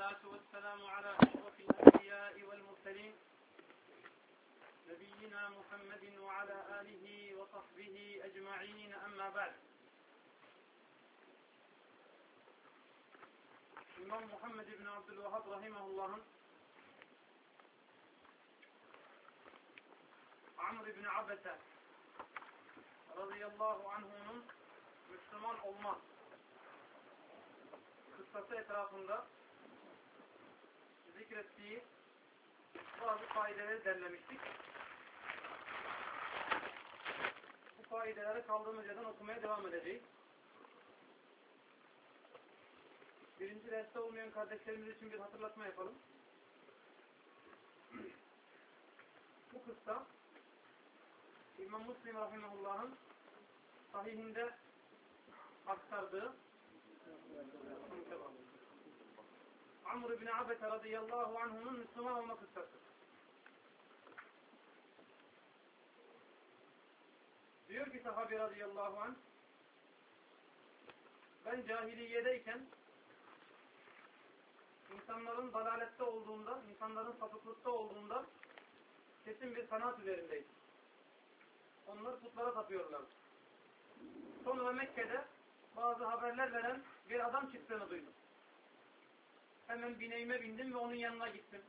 والصلاة والسلام على أشرف الأنبياء والمرسلين نبينا محمد وعلى آله وصحبه أجمعين أما بعد. İmam Muhammed İbni Abdülvahhab Rahimahullah'ın Amr İbni Abese radıyallahu anh'unun Müslüman olma kıssası etrafında zikrettiği bazı faydeleri derlemiştik. Bu faydeleri kaldığımız yerden okumaya devam edeceğiz. Birinci derste olmayan kardeşlerimiz için bir hatırlatma yapalım. Bu kıssa İmam Müslim Rahimahullah'ın sahihinde aktardığı Amr ibn Abese radıyallahu anh'unun Müslüman olma kıssası. Diyor ki sahabe radıyallahu anh, ben cahiliyedeyken insanların dalalette olduğunda, insanların sapıklıkta olduğunda kesin bir kanaat üzerindeydim. Onlar putlara tapıyorlar. Sonra Mekke'de bazı haberler veren bir adam çıktığını duydum. Hemen bineğime bindim ve onun yanına gittim.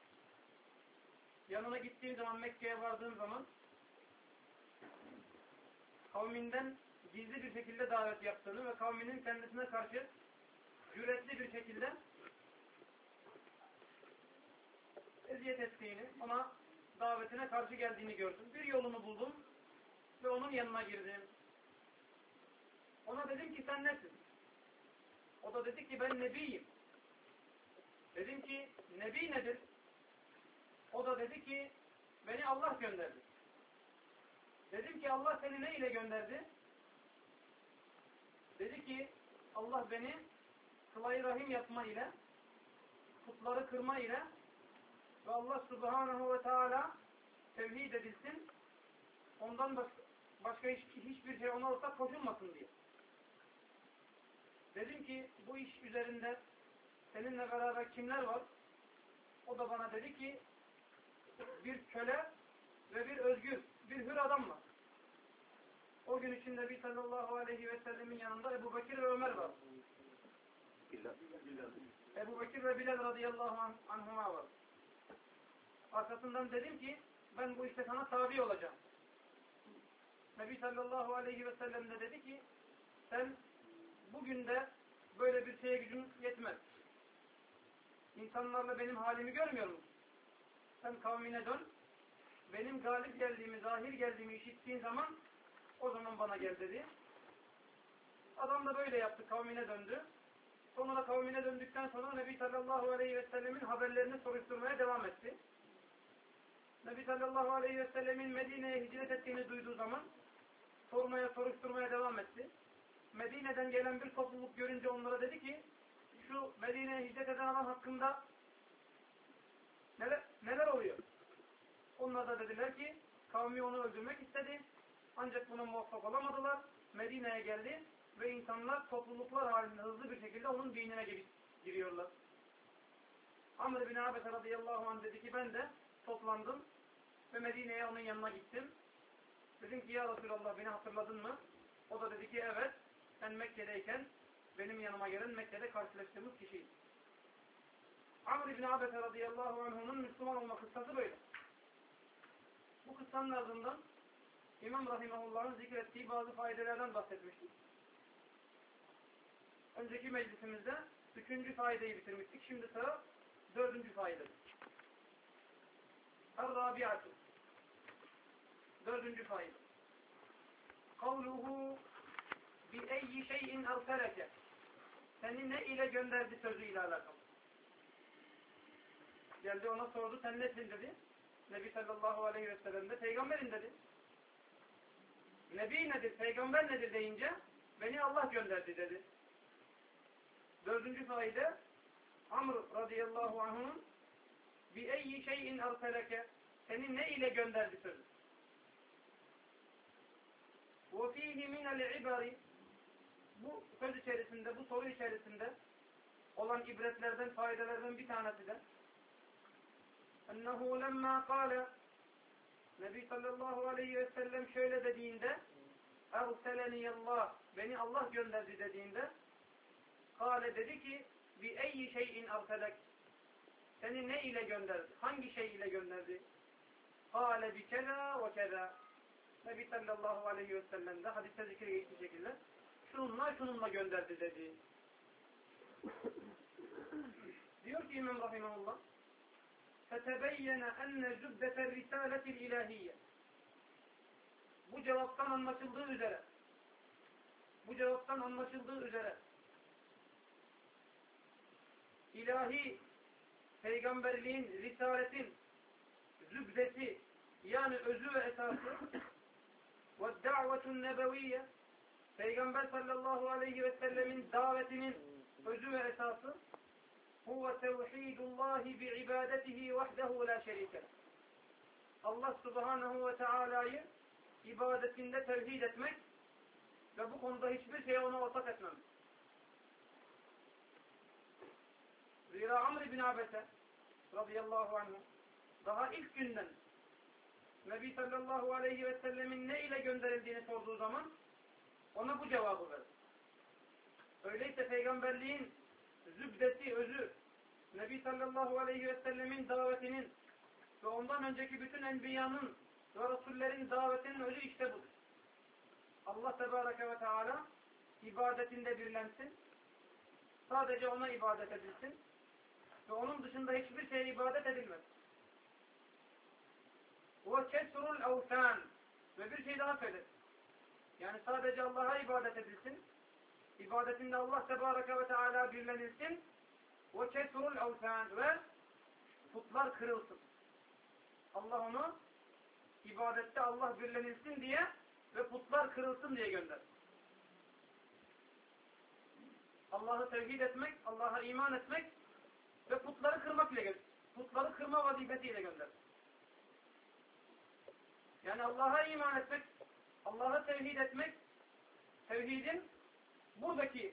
Yanına gittiğim zaman, Mekke'ye vardığım zaman kavminden gizli bir şekilde davet yaptığını ve kavminin kendisine karşı cüretli bir şekilde eziyet ettiğini, ona davetine karşı geldiğini gördüm. Bir yolunu buldum ve onun yanına girdim. Ona dedim ki sen nesin? O da dedi ki ben nebiyim. Dedim ki nebi nedir? O da dedi ki beni Allah gönderdi. Dedim ki Allah seni ne ile gönderdi? Dedi ki Allah beni sıla-i rahim yapma ile, putları kırma ile ve Allah subhanahu ve teala tevhid edilsin, ondan başka hiçbir şey ona ortak koşulmasın diye. Dedim ki bu iş üzerinde seninle beraber kimler var? O da bana dedi ki bir köle ve bir özgür, bir hür adam var. O gün için Nebi sallallahu aleyhi ve sellemin yanında Ebu Bekir ve Ömer var. Ebu Bekir ve Bilal radıyallahu anhuma var. Arkasından dedim ki ben bu işte sana tabi olacağım. Nebi sallallahu aleyhi ve sellem de dedi ki sen bugün de böyle bir şeye gücün yetmez. İnsanlarla benim halimi görmüyor musun? Sen kavmine dön. Benim galip geldiğimi, zahir geldiğimi işittiğin zaman o zaman bana gel dedi. Adam da böyle yaptı. Kavmine döndü. Sonra kavmine döndükten sonra Nebi sallallahu aleyhi ve sellemin haberlerini soruşturmaya devam etti. Nebi sallallahu aleyhi ve sellemin Medine'ye hicret ettiğini duyduğu zaman soruşturmaya devam etti. Medine'den gelen bir topluluk görünce onlara dedi ki şu Medine'ye hicret eden adam hakkında neler oluyor? Onlar da dediler ki kavmi onu öldürmek istedi. Ancak buna muvaffak olamadılar. Medine'ye geldi ve insanlar topluluklar halinde hızlı bir şekilde onun dinine giriyorlar. Amr bin Abese radıyallahu anh dedi ki ben de toplandım ve Medine'ye onun yanına gittim. Dedim ki ya Resulallah beni hatırladın mı? O da dedi ki evet. Ben Mekke'deyken benim yanıma gelen Mekke'de karşılaştığımız kişiydi. Amr bin Abese radıyallahu anh'unun Müslüman olma kıssası böyle. Bu kıssanın ardından İmam Rahimahullah'ın zikrettiği bazı faydelerden bahsetmiştik. Önceki meclisimizde 3. faydeyi bitirmiştik. Şimdi sıra 4. fayda. Er-Rabi'atu. 4. fayda. Kavluhu bi eyyi şeyin erseleke. Seni ne ile gönderdi sözüyle alakalı. Geldi ona sordu sen nesin dedi. Nebi sallallahu aleyhi ve sellem de peygamberin dedi. Nebi nedir, peygamber nedir deyince beni Allah gönderdi dedi. 4. faide Amr radıyallahu anh'ın bi eyyi şeyin erseleke. Seni ne ile gönderdi sözü. Ve fihi minel ibari. Bu söz içerisinde, bu soru içerisinde olan ibretlerden, faydalardan bir tanesi de ennehu lemma kâle Nebi sallallahu aleyhi ve sellem şöyle dediğinde erseleniyallah, beni Allah gönderdi dediğinde kâle dedi ki bi eyyi şeyin erselek, seni ne ile gönderdi? Hangi şey ile gönderdi? Kâle bi keza ve keza. Nebi sallallahu aleyhi ve sellem de hadiste zikir geçtiği şekilde şununla gönderdi dedi. Diyor ki İmam Rahimahullah فَتَبَيَّنَ اَنَّ زُبْدَةَ الرِّسَالَةِ الْاِلَٰهِيَّةِ Bu cevaptan anlaşıldığı üzere ilahi peygamberliğin, risaletin zübdesi yani özü ve esası ve da'vetun nebeviyye Peygamber sallallahu aleyhi ve sellemin davetinin özü ve esası huve tevhidullahi bi'ibadetihi vahdehu la şerike. Allah subhanahu ve teala'yı ibadetinde tevhid etmek ve bu konuda hiçbir şeye ona ortak etmemek. Zira Amr bin Abese radıyallahu anh daha ilk günden Nebi sallallahu aleyhi ve sellemin ne ile gönderildiğini sorduğu zaman ona bu cevabı verdi. Öyleyse peygamberliğin zübdesi, özü, Nebi sallallahu aleyhi ve sellemin davetinin ve ondan önceki bütün enbiyanın ve rasullerin davetinin özü işte budur. Allah tebareke ve teala ibadetinde birlensin, sadece ona ibadet edilsin ve onun dışında hiçbir şeye ibadet edilmez. Ve kesrul evtân ve bir şey daha söylesin. Yani sadece Allah'a ibadet edilsin, ibadetinde Allah tebareke ve teala birlenilsin ve kesrul evtân ve putlar kırılsın. Allah onu ibadette Allah birlenilsin diye ve putlar kırılsın diye gönder. Allah'ı tevhid etmek, Allah'a iman etmek ve putları kırmak ile gönder. Putları kırma vazifesiyle gönder. Yani Allah'a iman etmek, Allah'ı tevhid etmek, tevhidin buradaki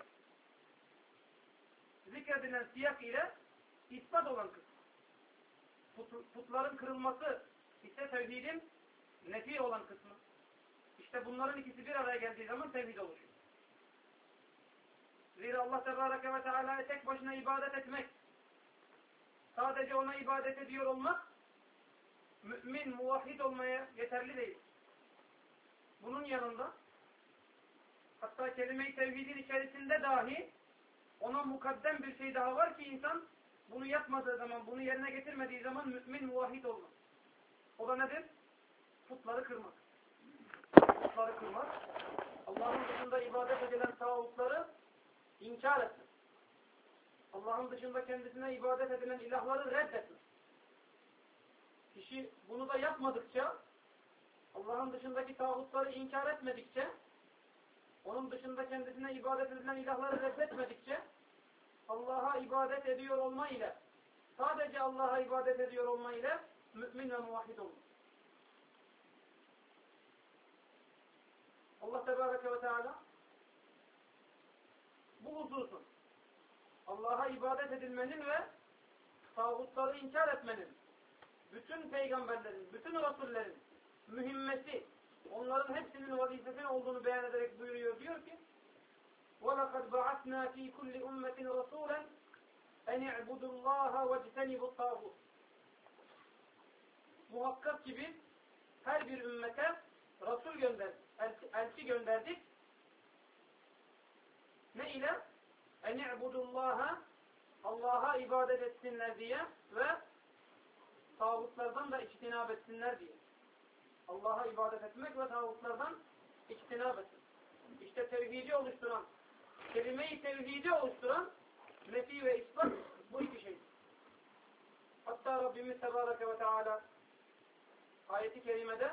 zikredilen siyak ile ispat olan kısmı. Putların kırılması ise tevhidin nefi olan kısmı. İşte bunların ikisi bir araya geldiği zaman tevhid oluşuyor. Zira Allah Tebareke ve Teala'ya tek başına ibadet etmek, sadece ona ibadet ediyor olmak, mümin, muvahhid olmaya yeterli değil. Bunun yanında, hatta kelime-i tevhidin içerisinde dahi ona mukaddem bir şey daha var ki insan bunu yapmadığı zaman, bunu yerine getirmediği zaman mümin, muvahhid olmaz. O da nedir? Putları kırmak. Putları kırmak, Allah'ın dışında ibadet edilen tağutları inkar etmek. Allah'ın dışında kendisine ibadet edilen ilahları reddetmek. Kişi bunu da yapmadıkça, Allah'ın dışındaki tağutları inkar etmedikçe, onun dışında kendisine ibadet edilen ilahları reddetmedikçe, Allah'a ibadet ediyor olma ile, sadece Allah'a ibadet ediyor olma ile mümin ve muvahhid olur. Allah Tebareke ve Teala bu hususun Allah'a ibadet edilmenin ve tağutları inkar etmenin bütün peygamberlerin, bütün rasullerin mühimmeti, onların hepsinin vazifesi olduğunu beyan ederek buyuruyor. Diyor ki وَلَقَدْ بَعَثْنَا ف۪ي كُلِّ اُمَّةٍ رَسُولًا اَنْ اِعْبُدُوا اللّٰهَ وَاجْتَنِبُوا الطَّاغُوتَ Muhakkak ki biz her bir ümmete Resul gönderdik, elçi gönderdik. Ne ile? اَنْ اِعْبُدُوا اللّٰهَ Allah'a ibadet etsinler diye ve tağutlardan da içtinab etsinler diye. Allah'a ibadet etmek ve tağutlardan içtinab etsin. İşte tevhidi oluşturan, kelime-i tevhidi oluşturan nefi ve ispat bu iki şeydir. Hatta Rabbimiz Tebareke ve Teala ayeti kerimede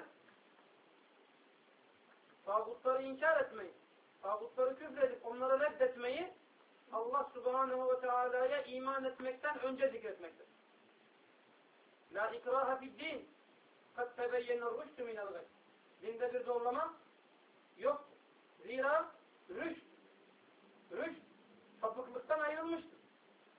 tağutları inkar etmeyi, tağutları küfredip onları reddetmeyi Allah Subhanahu ve Teala'ya iman etmekten önce zikretmektir. La ikraha fid din. Kad tebeyyenir rüştü minel gay. Dinde bir zorlama yok. Zira rüşt sapıklıktan ayrılmıştır.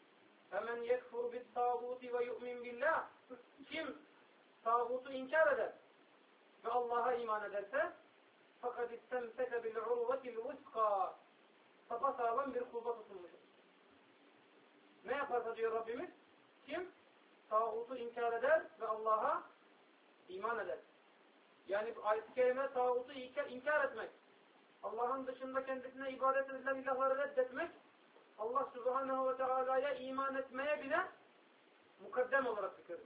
Hemen yekfur bit tağuti ve yu'min billah. Kim tağutu inkar eder ve Allah'a iman ederse fakat istemseke bil urvetil vuska, sapasağlam bir kulba tutulmuştur. Ne yaparsa diyor Rabbimiz, kim tağutu inkar eder ve Allah'a iman eder. Yani ayet-i kerime tağutu inkar etmek, Allah'ın dışında kendisine ibadet edilen ilahları reddetmek, Allah Subhanahu ve Teala'ya iman etmeye bile mukaddem olarak zikredir.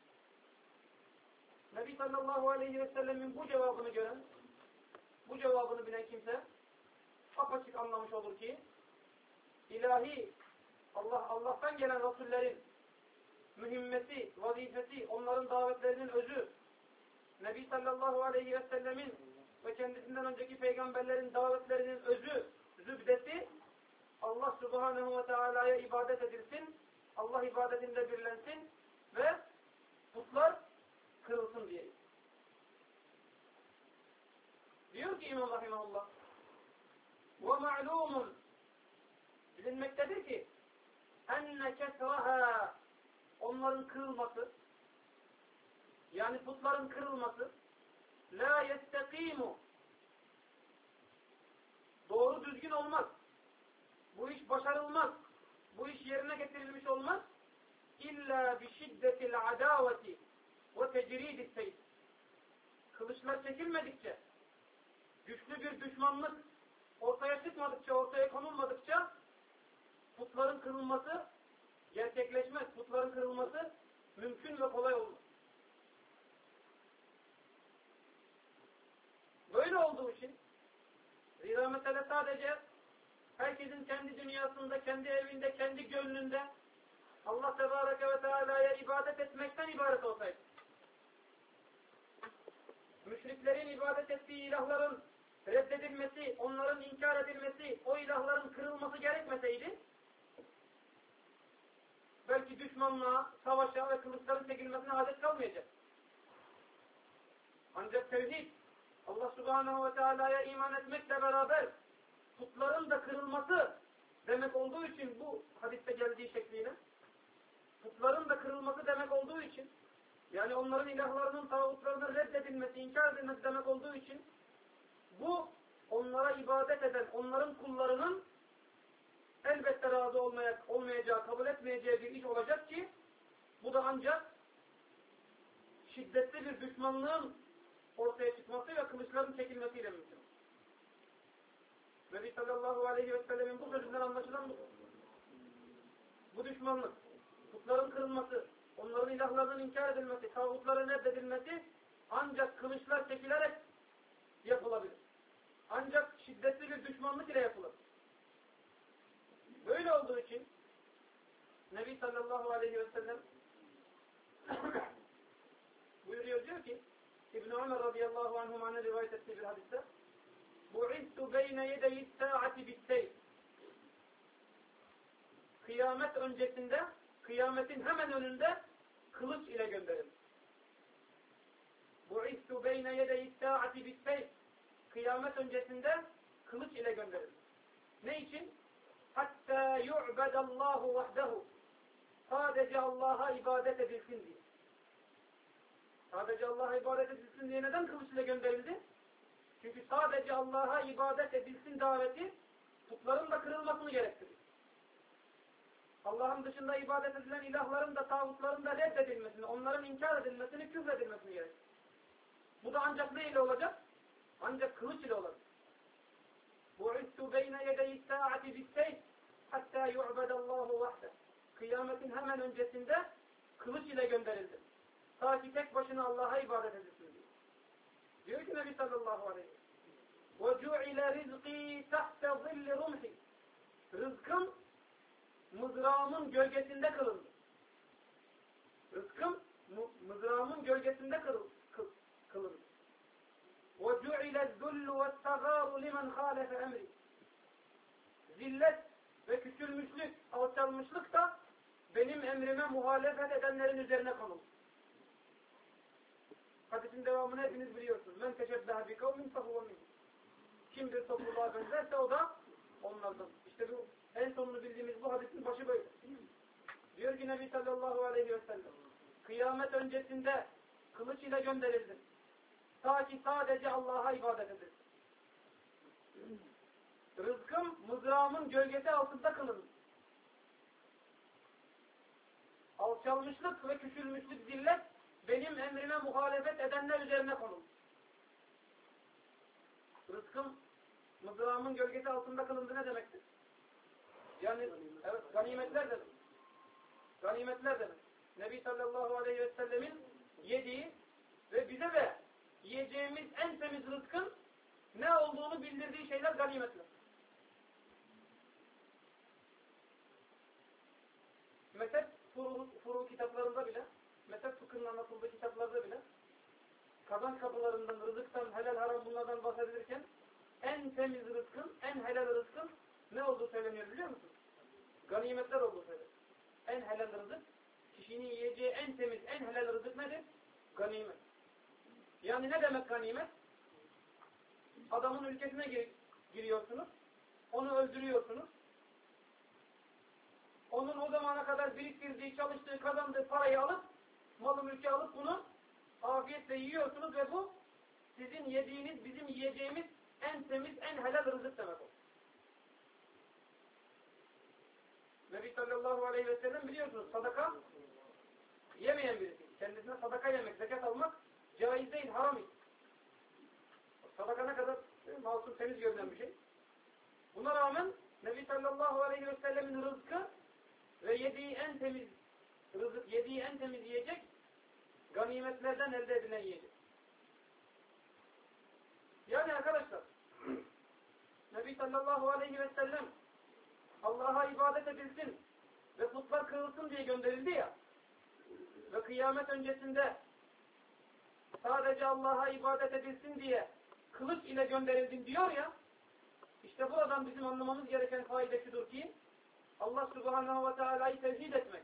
Nebi sallallahu aleyhi ve sellemin bu cevabını gören, bu cevabını bilen kimse apaçık anlamış olur ki ilahi Allah'tan gelen rasullerin mühimmeti, vazifesi, onların davetlerinin özü, Nebi sallallahu aleyhi ve sellemin ve kendisinden önceki peygamberlerin davetlerinin özü, zübdesi, Allah Subhanahu ve Teala'ya ibadet edilsin, Allah ibadetinde birlensin ve putlar kırılsın diye. Diyor ki İmam Rahimahullah, وَمَعْلُومٌ bilinmektedir ki enne kesraha, onların kırılması, yani putların kırılması, la yestekimu, doğru düzgün olmaz. Bu iş başarılmaz. Bu iş yerine getirilmiş olmaz. İlla bi şiddetil adaveti ve tecridis seyf. Kılıçlar çekilmedikçe, güçlü bir düşmanlık ortaya çıkmadıkça, ortaya konulmadıkça putların kırılması gerçekleşmez. Putların kırılması mümkün ve kolay olmaz. Böyle olduğu için zira mesele sadece herkesin kendi dünyasında, kendi evinde, kendi gönlünde Allah Tebareke ve Teala'ya ibadet etmekten ibaret olsaydı, müşriklerin ibadet ettiği ilahların reddedilmesi, onların inkar edilmesi, o ilahların kırılması gerekmeseydi, belki düşmanlığa, savaşa ve kılıçların çekilmesine adet kalmayacak. Ancak tevhid, Allah Subhanahu ve Teala'ya iman etmekle beraber putların da kırılması demek olduğu için, bu hadiste geldiği şekliyle putların da kırılması demek olduğu için, yani onların ilahlarının, tağutlarının reddedilmesi, inkar edilmesi demek olduğu için, bu onlara ibadet eden onların kullarının elbette razı olmayacağı, kabul etmeyeceği bir iş olacak ki bu da ancak şiddetli bir düşmanlığın ortaya çıkması ve kılıçların çekilmesiyle mümkün. Nebi sallallahu aleyhi ve sellemin bu sözünden anlaşılan bu. Bu düşmanlık, putların kırılması, onların ilahlarının inkar edilmesi, tağutların reddedilmesi ancak kılıçlar çekilerek yapılabilir. Ancak şiddetli bir düşmanlık ile yapılır. Böyle olduğu için Nebi sallallahu aleyhi ve sellem buyuruyor, diyor ki İbn-i Ömer radıyallahu anhuma'nın rivayet ettiği bir hadiste bu'ittu beyne yedeyi sa'ati bitteyt, kıyamet öncesinde, kıyametin hemen önünde kılıç ile gönderildi. Bu'ittu beyne yedeyi sa'ati bitteyt, kıyamet öncesinde kılıç ile gönderildi. Ne için? Hatta yu'bedallahu vahdehu, sadece Allah'a ibadet edilsin diye. Sadece Allah'a ibadet edilsin diye neden kılıç ile gönderildi? Çünkü sadece Allah'a ibadet edilsin daveti putların da kırılmasını gerektirir. Allah'ın dışında ibadet edilen ilahların da, tağutların da reddedilmesini, onların inkar edilmesini, küfredilmesini gerektirir. Bu da ancak ne ile olacak? Ancak kılıç ile olacak. Bu'ittu beyne yedeyi sa'ati bitteyt hatta yu'bedallahu vahde. Kıyametin hemen öncesinde kılıç ile gönderildi. Ta ki tek başına Allah'a ibadet edilsin diye. Diyor ki Nebi sallallahu aleyhi ve sellem وَجُعِلَ رِزْقِي تَحْتَ ظِلِّ رُمْحِ, rızkım mızrağımın gölgesinde kılındı. Rızkım mızrağımın gölgesinde kılındı. وَجُعِلَ الذُّلُّ وَالتَّغَارُ لِمَنْ خَالَفَ اَمْرِ, zillet ve küçülmüşlük, alçalmışlık da benim emrime muhalefet edenlerin üzerine konuldu. Hadisin devamını hepiniz biliyorsunuz. Men teşebbehe bi kavmin fehuve minhum. Kim bir topluluğa benzerse o da onlardan. İşte bu en sonunu bildiğimiz bu hadisin başı böyle. Diyor ki Nebi sallallahu aleyhi ve sellem, kıyamet öncesinde kılıç ile gönderildim. Ta ki sadece Allah'a ibadet edilsin. Rızkım mızrağımın gölgesi altında kılındı. Alçalmışlık ve küçülmüşlük, zillet benim emrime muhalefet edenler üzerine konuldu. Rızkım mızrağımın gölgesi altında kılındı ne demektir? Yani evet, ganimetler demek. Ganimetler demek. Nebi sallallahu aleyhi ve sellemin yediği ve bize de yiyeceğimiz en temiz rızkın ne olduğunu bildirdiği şeyler ganimetler. Mezhep furu kitaplarında bile, mezhep fıkhının anlatıldığı kitaplarda bile kazanç kapılarından, rızıktan, helal haram bunlardan bahsedilirken en temiz rızkın, en helal rızkın ne olduğu söyleniyor biliyor musunuz? Ganimetler olduğu söyleniyor. En helal rızık, kişinin yiyeceği en temiz, en helal rızık nedir? Ganimet. Yani ne demek ganimet? Adamın ülkesine giriyorsunuz, onu öldürüyorsunuz. Onun o zamana kadar biriktirdiği, çalıştığı, kazandığı parayı alıp, malı mülkü alıp bunu afiyetle yiyorsunuz ve bu sizin yediğiniz, bizim yiyeceğimiz en temiz, en helal rızık demek olur. Nebi sallallahu aleyhi ve sellem biliyorsunuz sadaka yemeyen birisi. Kendisine sadaka yemek, zekat almak caiz değil, haram değil. Sadaka ne kadar masum, temiz görünen bir şey. Buna rağmen Nebi sallallahu aleyhi ve sellemin rızkı ve yediği en temiz rızık, yediği en temiz yiyecek ganimetlerden elde edilen yiyecek. Yani arkadaşlar Nebi sallallahu aleyhi ve sellem Allah'a ibadet edilsin ve putlar kırılsın diye gönderildi ya ve kıyamet öncesinde sadece Allah'a ibadet edilsin diye kılıç ile gönderildin diyor ya, işte buradan bizim anlamamız gereken faide şudur ki Allah subhanahu ve teala'yı tevhid etmek,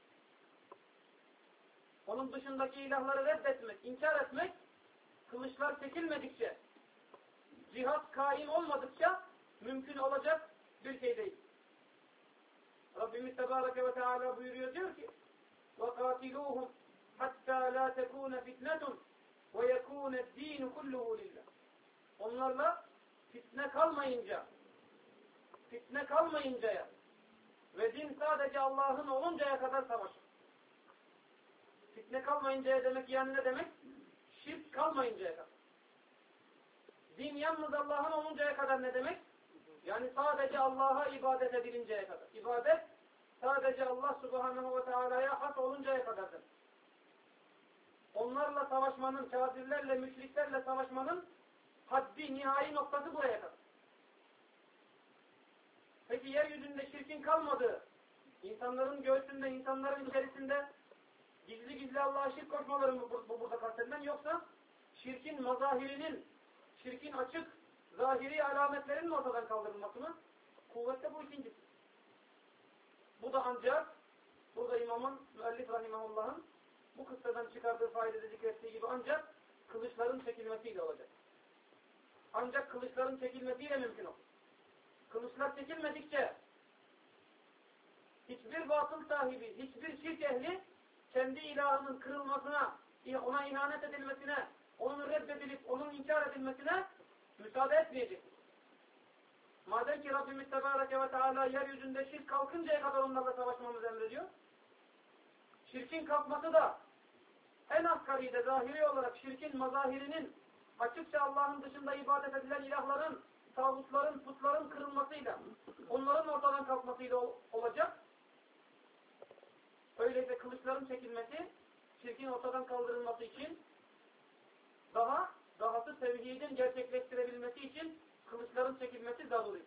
onun dışındaki ilahları reddetmek, inkar etmek, kılıçlar çekilmedikçe, cihat kaim olmadıkça mümkün olacak bir şey değil. Rabbimiz Tebareke ve Teala buyuruyor, diyor ki وَقَاتِلُوهُمْ حَتَّى لَا تَكُونَ فِتْنَةٌ وَيَكُونَ الدِّينُ كُلُّهُ لِلّٰهِ. Onlarla fitne kalmayıncaya ve din sadece Allah'ın oluncaya kadar savaşın. Fitne kalmayıncaya demek yani ne demek? Şirk kalmayıncaya kadar. Din yalnız Allah'ın oluncaya kadar ne demek? Yani sadece Allah'a ibadet edilinceye kadar. İbadet sadece Allah subhanahu ve teala'ya has oluncaya kadardır. Onlarla savaşmanın, kafirlerle, müşriklerle savaşmanın haddi, nihai noktası buraya kadar. Peki yeryüzünde şirkin kalmadığı, insanların göğsünde, insanların içerisinde gizli gizli Allah'a şirk koşmaları mı burada kastedilen, yoksa şirkin mazahirinin, şirkin açık, zahiri alametlerin mi ortadan kaldırılması mı? Kuvvette bu ikincisi. Bu da ancak, burada imamın, müellif rahimahullah'ın bu kıssadan çıkardığı faydada zikrettiği gibi ancak kılıçların çekilmesiyle olacak. Ancak kılıçların çekilmesiyle mümkün olur. Kılıçlar çekilmedikçe hiçbir batıl sahibi, hiçbir şirk ehli kendi ilahının kırılmasına, ona ihanet edilmesine, onun reddedilip onun inkar edilmesine müsaade etmeyecek. Madem ki Rabbimiz Tebareke ve Teala yeryüzünde şirk kalkıncaya kadar onlarla savaşmamızı emrediyor, şirkin kalkması da en asgaride zahiri olarak şirkin mazahirinin açıkça Allah'ın dışında ibadet edilen ilahların, tağutların, putların kırılmasıyla, onların ortadan kalkmasıyla olacak. Öyleyse kılıçların çekilmesi, şirkin ortadan kaldırılması için dahası tevhidin gerçekleştirebilmesi için kılıçların çekilmesi zaruri.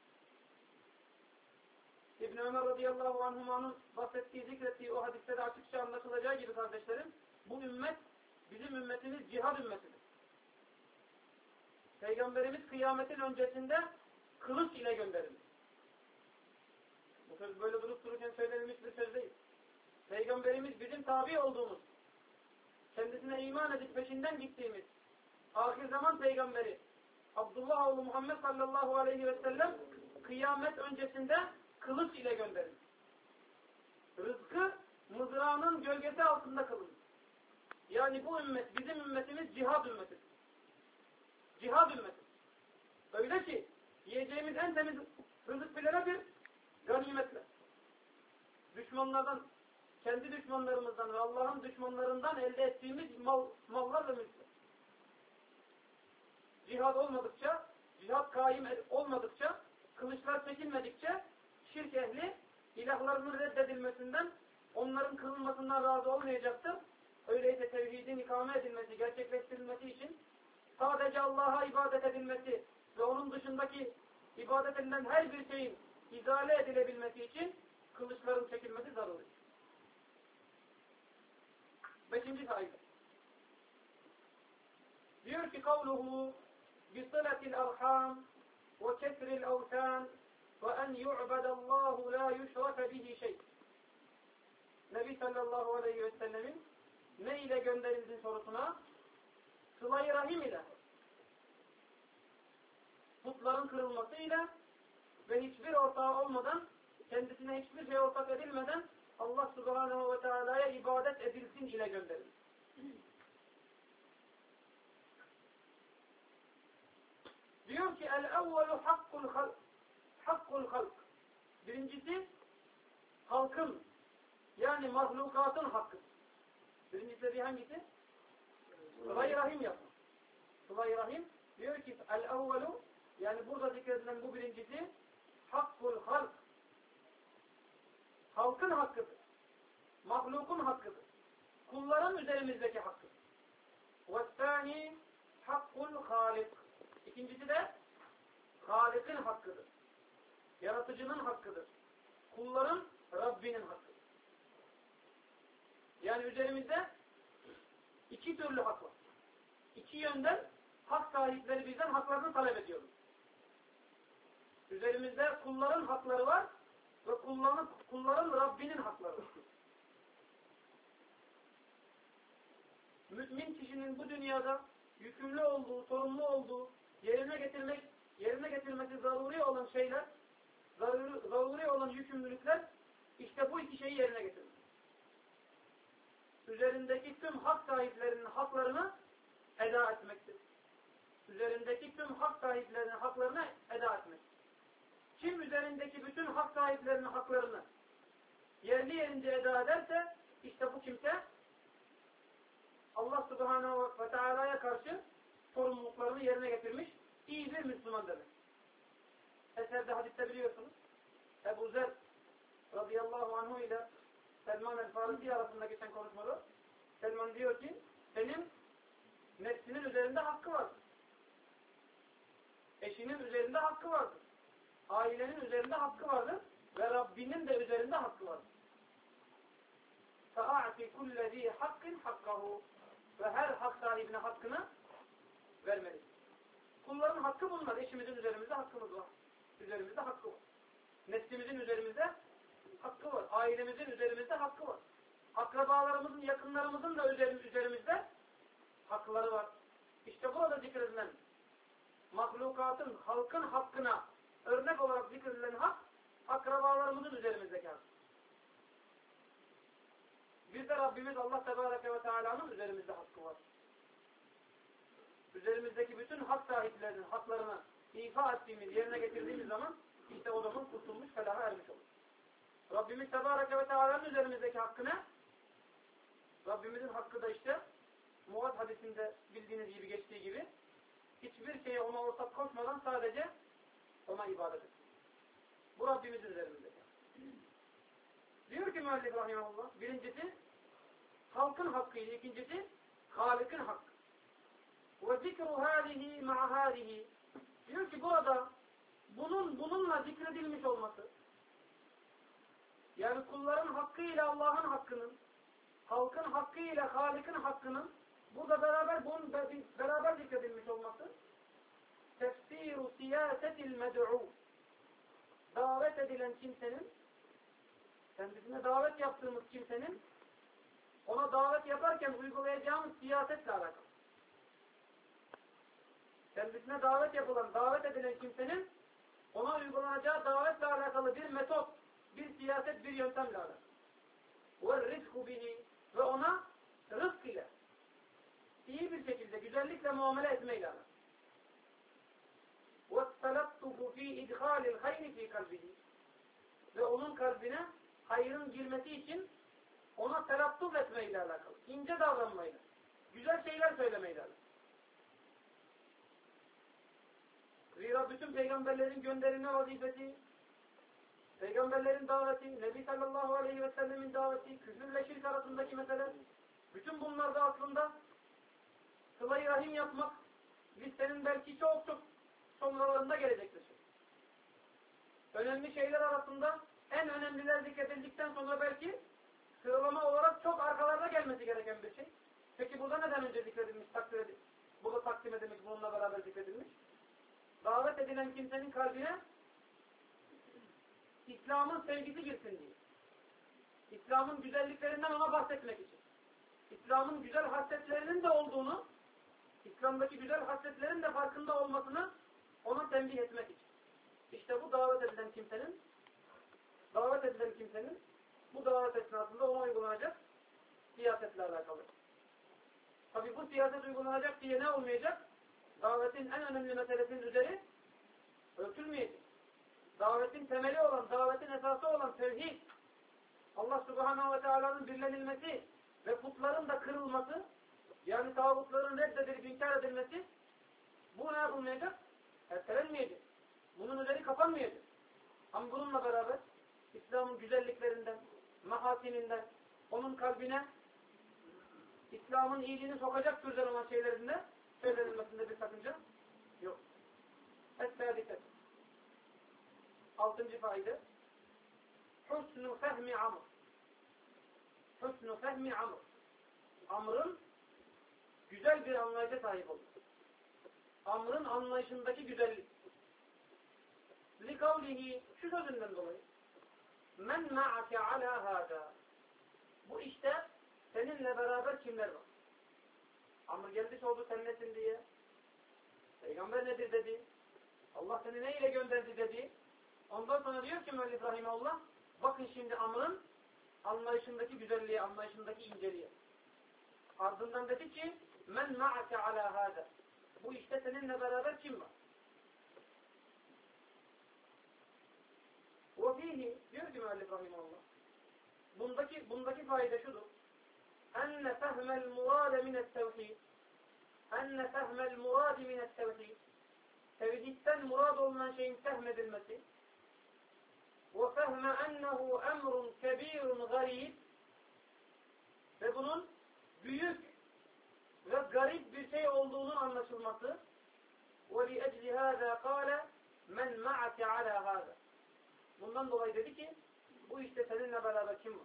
İbn-i Ömer radıyallahu anhuma'nın bahsettiği, zikrettiği o hadiste de açıkça anlaşılacağı gibi kardeşlerim, bu ümmet, bizim ümmetimiz cihad ümmetidir. Peygamberimiz kıyametin öncesinde kılıç ile gönderildi. Bu söz böyle durup dururken söylenilmiş bir söz değil. Peygamberimiz bizim tabi olduğumuz, kendisine iman edip peşinden gittiğimiz ahir zaman peygamberi Abdullah oğlu Muhammed sallallahu aleyhi ve sellem kıyamet öncesinde kılıç ile gönderildi. rızkı mızrağının gölgesi altında kılınır. Yani bu ümmet, bizim ümmetimiz cihad ümmetidir. Cihad ümmetidir. Öyle ki yiyeceğimiz en temiz rızık bile nedir? Ganimetler. Düşmanlardan, kendi düşmanlarımızdan ve Allah'ın düşmanlarından elde ettiğimiz mallar ve mülkler. Cihad olmadıkça, cihad kaim olmadıkça, kılıçlar çekilmedikçe şirk ehli ilahlarının reddedilmesinden, onların kılınmasından razı olmayacaktır. Öyleyse tevhidin ikame edilmesi, gerçekleştirilmesi için sadece Allah'a ibadet edilmesi ve onun dışındaki ibadet edilen her bir şeyin izale edilebilmesi için kılıçların çekilmesi zaruri. 5. ayet. Diyor ki kavluhu بِصِلَةِ الْأَرْحَامِ وَكَسْرِ الْأَوْثَانِ وَاَنْ يُعْبَدَ اللّٰهُ لَا يُشْرَكَ بِهِ شَيْءٍ. Nebi sallallahu aleyhi ve sellemin ne ile gönderildiğin sorusuna sıla-i rahim ile, putların kırılmasıyla ve hiçbir ortağı olmadan, kendisine hiçbir şey ortak edilmeden Allah subhanahu ve teala'ya ibadet edilsin ile gönderildi. Diyor ki el-evvelu hakkul halk. Birincisi halkın, yani mahlukatın hakkı. Birincisi de hangisi? Sıla-i rahim yapmak. Sıla-i rahim diyor ki el-evvelu, yani burada zikredilen bu birincisi hakkul halk. Halkın hakkıdır. Mahlukun hakkıdır. Kulların üzerimizdeki hakkıdır. وَالثَّانِي hakkul halik. İkincisi de Halik'in hakkıdır. Yaratıcının hakkıdır. Kulların Rabbinin hakkıdır. Yani üzerimizde iki türlü hak var. İki yönden hak sahipleri bizden haklarını talep ediyoruz. Üzerimizde kulların hakları var ve kulların Rabbinin hakları var. Mümin kişinin bu dünyada yükümlü olduğu, sorumlu olduğu, yerine getirmesi zaruri olan şeyler, zaruri olan yükümlülükler, işte bu iki şeyi yerine getirir. Üzerindeki tüm hak sahiplerinin haklarını eda etmektir. Üzerindeki tüm hak sahiplerinin haklarını eda etmek. Kim üzerindeki bütün hak sahiplerinin haklarını yerli yerince eda ederse, işte bu kimse Allah subhanahu ve teala'ya karşı sorumluluklarını yerine getirmiş iyi bir Müslüman demek. Eserde hadiste biliyorsunuz, Ebu Zer radıyallahu anhu ile Selman el-Farisi arasında geçen konuşmada Selman diyor ki, senin nefsinin üzerinde hakkı vardır. Eşinin üzerinde hakkı vardır. Ailenin üzerinde hakkı vardır. Ve Rabbinin de üzerinde hakkı vardır. فَاَعْتِ كُلَّ ذ۪ي حَقٍ حَقَّهُ. Ve her hak sahibine hakkını vermelidir. Kulların hakkı bunlar. Eşimizin üzerimizde hakkımız var. Üzerimizde hakkı var. Nefsimizin üzerimizde hakkı var. Ailemizin üzerimizde hakkı var. Akrabalarımızın, yakınlarımızın da üzerimizde hakları var. İşte burada zikredilen mahlukatın, halkın hakkına örnek olarak zikredilen hak, akrabalarımızın üzerimizdeki hak. Bir de Rabbimiz Allah Tebareke ve Teala'nın üzerimizde hakkı var. Üzerimizdeki bütün hak sahiplerinin haklarını ifa ettiğimiz, yerine getirdiğimiz zaman işte o zaman kurtulmuş, felaha ermiş olur. Rabbimiz Tebareke ve Teala'nın üzerimizdeki hakkı ne? Rabbimizin hakkı da işte Muad hadisinde bildiğiniz gibi, geçtiği gibi hiçbir şeye ona ortak koşmadan sadece ona ibadet et. Bu Rabbimizin üzerimizdeki. Diyor ki müellif rahimahullah, birincisi halkın hakkıydı, ikincisi Halik'in hakkı. Ve zikru hâlihi ma'a hâlihi. Diyor ki burada bununla zikredilmiş olması, yani kulların hakkıyla Allah'ın hakkının, halkın hakkıyla Halik'in hakkının burada beraber zikredilmiş olması, tefsiru siyasetil med'u, davet edilen kimsenin, kendisine davet yaptığımız kimsenin ona davet yaparken uygulayacağımız siyasetle alakalı. Kendisine davet edilen kimsenin ona uygulanacağı davetle alakalı bir metot, bir siyaset, bir yöntemle alakalı. وَالرِّزْقُ بِهِ ve ona rızk ile, iyi bir şekilde, güzellikle muamele etmeyle alakalı. وَالتَّلَطُّفُ فِي اِدْخَالِ الْخَيْرِ فِي قَلْبِهِ ve onun kalbine hayrın girmesi için ona telattuf etmeyle alakalı, ince davranmayla, güzel şeyler söylemeyle alakalı. Zira bütün peygamberlerin gönderilme vazifesi, peygamberlerin daveti, Nebi sallallahu aleyhi ve sellemin daveti, küfürle şirk arasındaki mesele, bütün bunlar da aslında sıla-i rahim yapmak, listenin belki çok çok sonralarında gelecektir. Önemli şeyler arasında en önemliler zikredildikten sonra belki sıralama olarak çok arkalarda gelmesi gereken bir şey. Peki burada neden önce zikredilmiş, burada takdim edilmiş, bununla beraber zikredilmiş? Davet edilen kimsenin kalbine İslam'ın sevgisi girsin diye. İslam'ın güzelliklerinden ona bahsetmek için. İslam'ın güzel hasletlerinin de olduğunu, İslam'daki güzel hasletlerin de farkında olmasını ona tembih etmek için. İşte bu davet edilen kimsenin bu davet esnasında ona uygulanacak siyasetle alakalı. Tabi bu siyaset uygulanacak diye ne olmayacak? Davetin en önemli meselesinin üzeri örtülmeyecek. Davetin temeli olan, davetin esası olan tevhid, Allah Subhanahu ve Teala'nın birlenilmesi ve putların da kırılması, yani tağutların reddedilip inkar edilmesi, bu ne yapılmayacak? Ertelenmeyecek. Bunun üzeri kapanmayacak. Ama bununla beraber İslam'ın güzelliklerinden, mahasininden, onun kalbine İslam'ın iyiliğini sokacak türden olan şeylerinde söylenilmesinde bir sakınca yok. Hatta dikkat. 6. faide. Husnu fehmi amr. Husnu fehmi amr. Amr'ın güzel bir anlayışa sahip olur. Amr'ın anlayışındaki güzellik. Likavlihi, şu sözünden dolayı. Men ma'ake ala hâdâ. Bu işte seninle beraber kimler var? Amr geldi sordu sen nesin diye. Peygamber nedir dedi. Allah seni ne ile gönderdi dedi. Ondan sonra diyor ki müellif rahimahullah, bakın şimdi Amr'ın anlayışındaki güzelliği, anlayışındaki inceliği. Ardından dedi ki men ma'ake ala hâdâ. Bu işte seninle beraber kim var? وَفِيهِ diyor ki müellif rahimahullah, bundaki faide şudur. اَنَّ فَهْمَ الْمُرَادَ مِنَ التَّوْحِيدِ اَنَّ فَهْمَ الْمُرَادِ مِنَ التَّوْحِيدِ Tevhidden murad olunan şeyin fehmedilmesi وَفَهْمَ أَنَّهُ اَمْرٌ كَب۪يرٌ غَر۪يبٌ ve bunun büyük ve garip bir şey olduğunun anlaşılması وَلِأَجْلِ هَذَا قَالَ مَنْ مَعَكَ عَلَى هَذَا Bundan dolayı dedi ki bu işte seninle beraber kim var?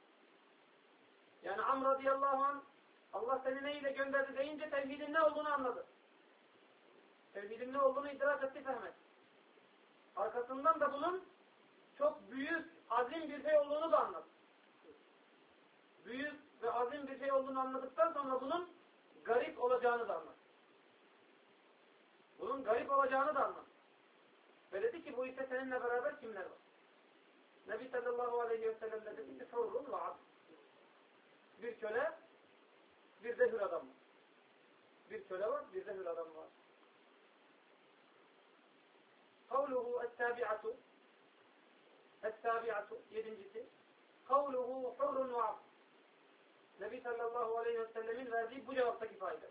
Yani Amr radıyallahu anh Allah seni neyle gönderdi deyince tevhidin ne olduğunu anladı. Tevhidin ne olduğunu idrak etti, fehmet. Arkasından da bunun çok büyük, azim bir şey olduğunu da anladı. Büyük ve azim bir şey olduğunu anladıktan sonra bunun garip olacağını da anladı. Bunun garip olacağını da anladı. Ve dedi ki bu işte seninle beraber kimler var? Nebi sallallahu aleyhi ve sellem dedi ki hurrun ve abd. Bir köle, bir de hür adam var. Bir köle var, bir de hür adam var. Kavluhu es-sabi'atu yedincisi. Kavluhu hurrun ve abd. Nebi sallallahu aleyhi ve sellemin verdiği bu cevaptaki fayda.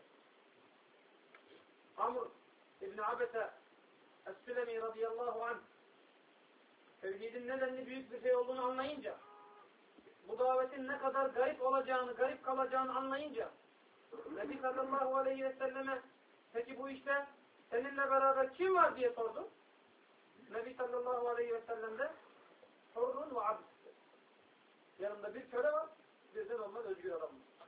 Amr İbn Abese Es-Sülemi radıyallahu anh tevhidin nedenli büyük bir şey olduğunu anlayınca, bu davetin ne kadar garip olacağını, garip kalacağını anlayınca Nebi sallallahu aleyhi ve selleme peki bu işte seninle beraber kim var diye sordu. Nebi sallallahu aleyhi ve sellem de hurrun ve abd. Yanında bir köle var, bir de normal özgür adam var.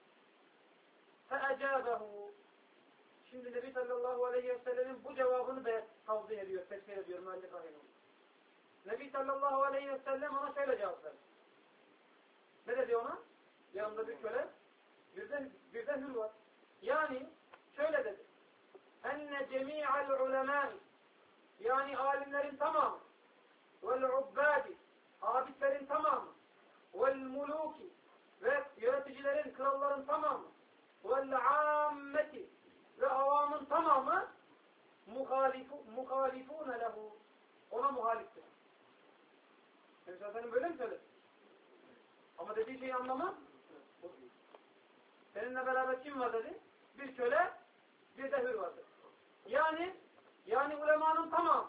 فَاَجَابَهُ Şimdi Nebi sallallahu aleyhi ve sellemin bu cevabını da tavsiye ediyor, tefsir ediyor müellif rahimahullah. Nebi sallallahu aleyhi ve sellem ona şöyle cevap verdi. Ne dedi ona? Yanında bir köle, bir de hür var. Yani şöyle dedi. Enne cemi'al ulemâi yani alimlerin tamamı vel ubbâdi abidlerin tamamı vel muluki ve yöneticilerin, kralların tamamı vel ammeti ve avamın tamamı muhalifune lehu, ona muhaliftir. Efendimiz böyle mi söyledi? Ama dediği şeyi anlamı seninle beraber kim var dedi? Bir köle, bir de hür vardır. Yani ulemanın tamamı,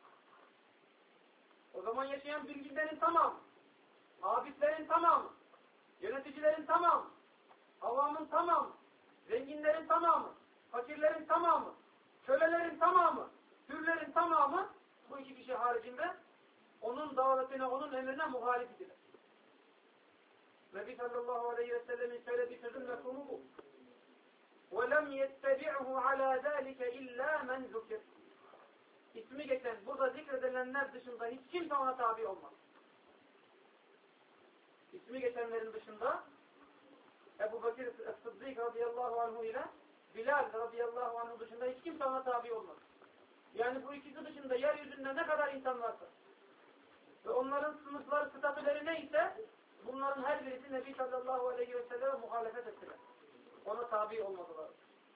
o zaman yaşayan bilginlerin tamamı, abidlerin tamamı, yöneticilerin tamamı, avamın tamamı, zenginlerin tamamı, fakirlerin tamamı, kölelerin tamamı, hürlerin tamamı bu iki kişi haricinde onun davetine, onun emrine muhalif idiler. Nebi sallallahu aleyhi ve sellemin söylediği sözün mefhumu bu. وَلَمْ يَتَّبِعْهُ عَلَى ذَٰلِكَ اِلَّا مَنْ ذُكِرْ. İsmi geçen, burada zikredilenler dışında hiç kimse ona tabi olmaz. İsmi geçenlerin dışında Ebu Bakır Es-Sıddık radıyallahu anhu ile Bilal radıyallahu anhu dışında hiç kimse ona tabi olmaz. Yani bu ikisi dışında yeryüzünde ne kadar insan varsa ve onların sınıfları, statüleri neyse bunların her birisi Nebi sallallahu aleyhi ve selleme muhalefet ettiler. Ona tabi olmadılar.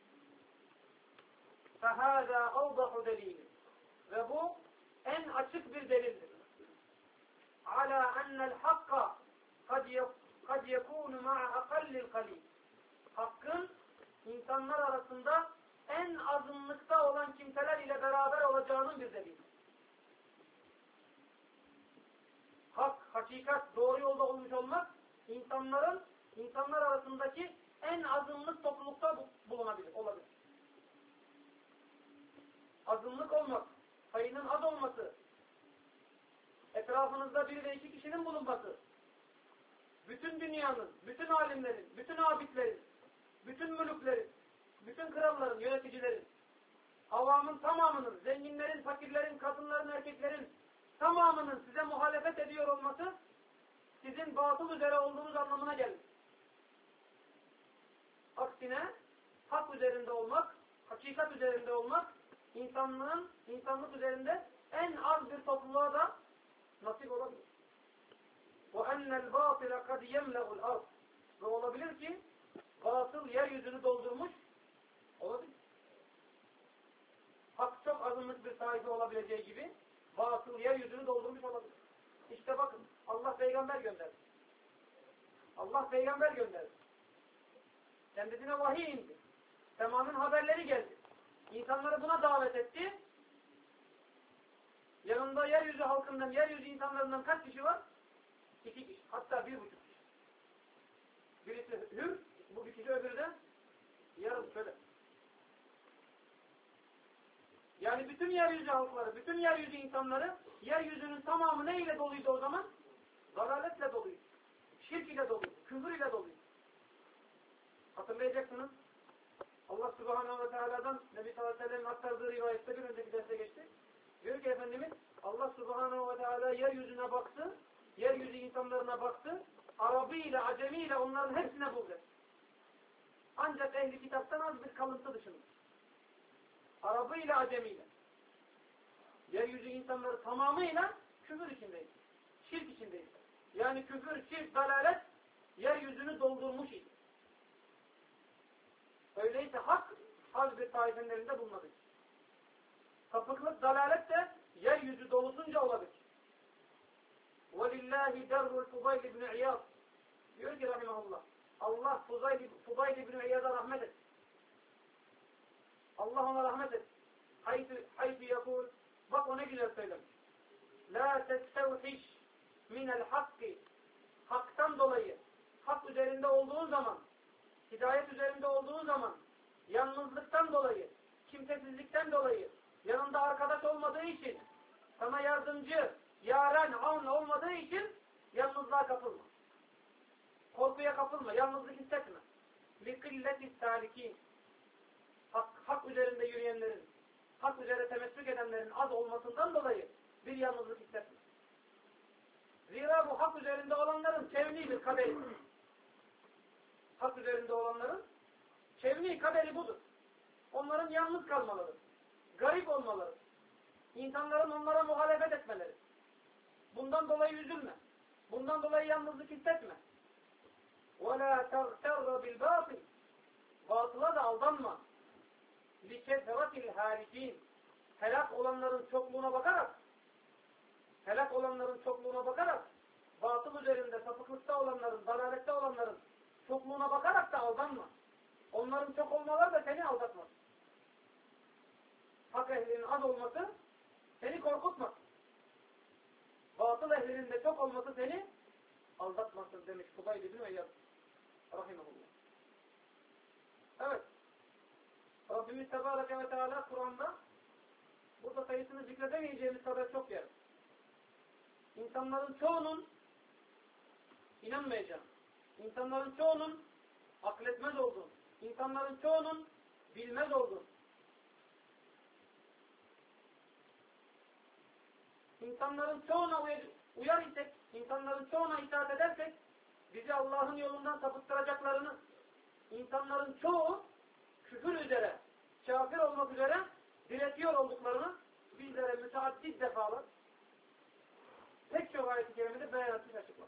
فَهَذَا أَوْضَحُ دَلِيلٍ. Ve bu en açık bir delildir. عَلَى أَنَّ الْحَقَّ قَدْ يَكُونُ مَعَ أَقَلِّ الْقَلِيلِ. Hakkın insanlar arasında en azınlıkta olan kimseler ile beraber olacağının bir delili. Hak, hakikat, doğru yolda olmuş olmak insanlar arasındaki en azınlık toplulukta bulunabilir, olabilir. Azınlık olmak, sayının az olması, etrafınızda bir ve iki kişinin bulunması, bütün dünyanın, bütün alimlerin, bütün abidlerin, bütün mülüklerin, bütün kralların, yöneticilerin, avamın tamamının, zenginlerin, fakirlerin, kadınların, erkeklerin tamamının size muhalefet ediyor olması sizin batıl üzere olduğunuz anlamına gelir. Aksine hak üzerinde olmak, hakikat üzerinde olmak, insanlık üzerinde en az bir topluluğa da nasip olabilir. وَاَنَّ الْبَاطِلَ قَدْ يَمْلَغُ الْاَرْضِ. Ve olabilir ki batıl yeryüzünü doldurmuş olabilir. Hak çok azınlık bir sahibi olabileceği gibi batıl yeryüzünü doldurmuş olabilir. İşte bakın Allah peygamber gönderdi. Allah peygamber gönderdi. Kendisine vahiy indi. Semanın haberleri geldi. İnsanları buna davet etti. Yanında yeryüzü halkından, yeryüzü insanlarından kaç kişi var? 2 kişi. Hatta 1,5 kişi. Birisi hür, bu bir kişi, öbürü de yarım şöyle. Yani bütün yeryüzü halkları, bütün yeryüzü insanları, yeryüzünün tamamı ne ile doluydu o zaman? Dalaletle doluydu. Şirk ile doluydu. Küfür ile doluydu. Hatırlayacaksınız. Allah Subhanahu ve Teala'dan Nebi sallallahu aleyhi ve sellem'in aktardığı rivayette bir önceki derse geçti. Diyor ki Efendimiz Allah Subhanahu ve Teala yeryüzüne baktı, yeryüzü insanlarına baktı, Arabi ile Acemi ile onların hepsine buldu. Ancak ehli kitaptan az bir kalıntı dışında. Arabi ile Acemi ile. Yeryüzü insanları tamamıyla küfür içindeydi. Şirk içindeydi. Yani küfür, şirk, dalalet yeryüzünü doldurmuş idi. Öyleyse hak az bir taifenlerinde bulunmadı. Sapıklık, dalalet de yeryüzü dolusunca olabilir. وَلِلَّهِ دَرُّ الْفُضَيْلِ بْنِ عِيَاض. Diyor ki rahimahullah, Allah Fudayl ibn İyad'a rahmet et. Allah ona rahmet et. Haytü yakul, bak o ne güzel söylemiş. لَا تَسْتَوْحِشْ مِنَ الْحَقِّ. Haktan dolayı, hak üzerinde olduğun zaman, hidayet üzerinde olduğun zaman, yalnızlıktan dolayı, kimsesizlikten dolayı, yanında arkadaş olmadığı için, sana yardımcı, yaren, avn olmadığı için yalnızlığa kapılma. Korkuya kapılma, yalnızlık hissetme. لِقِلَّةِ السَّالِكِينَ. Hak üzerinde yürüyenlerin, hak üzere temessük edenlerin az olmasından dolayı bir yalnızlık hissetme. Zira bu hak üzerinde olanların kevni bir kaderi. Hak üzerinde olanların kevni kaderi budur. Onların yalnız kalmaları, garip olmaları, insanların onlara muhalefet etmeleri. Bundan dolayı üzülme. Bundan dolayı yalnızlık hissetme. وَلَا تَغْتَرَّ بِالْبَاطِلِ Batıla da aldanma. لِكَثْرَةِ الْهَالِكِينَ Helak olanların çokluğuna bakarak, batıl üzerinde sapıklıkta olanların, dalalette olanların çokluğuna bakarak da aldanma. Onların çok olmaları da seni aldatmaz. Hak ehlinin az olması seni korkutmaz. Batıl ehlinin de çok olması seni aldatmasın demiş Fudayl ibn Eyyad rahimehullah. Evet. Rabbimiz Tebareke ve Teala Kur'an'da burada sayısını zikredemeyeceğimiz kadar çok yer. İnsanların çoğunun inanmayacağını, insanların çoğunun akletmez olduğunu, insanların çoğunun bilmez olduğunu, insanların çoğuna uyar isek, insanların çoğuna itaat edersek, bizi Allah'ın yolundan sapıttıracaklarını, insanların çoğu küfür üzere, kafir olmak üzere diretiyor olduklarını bizlere müteaddit defalar pek çok ayet-i kerimede beyan etmiş açıklar.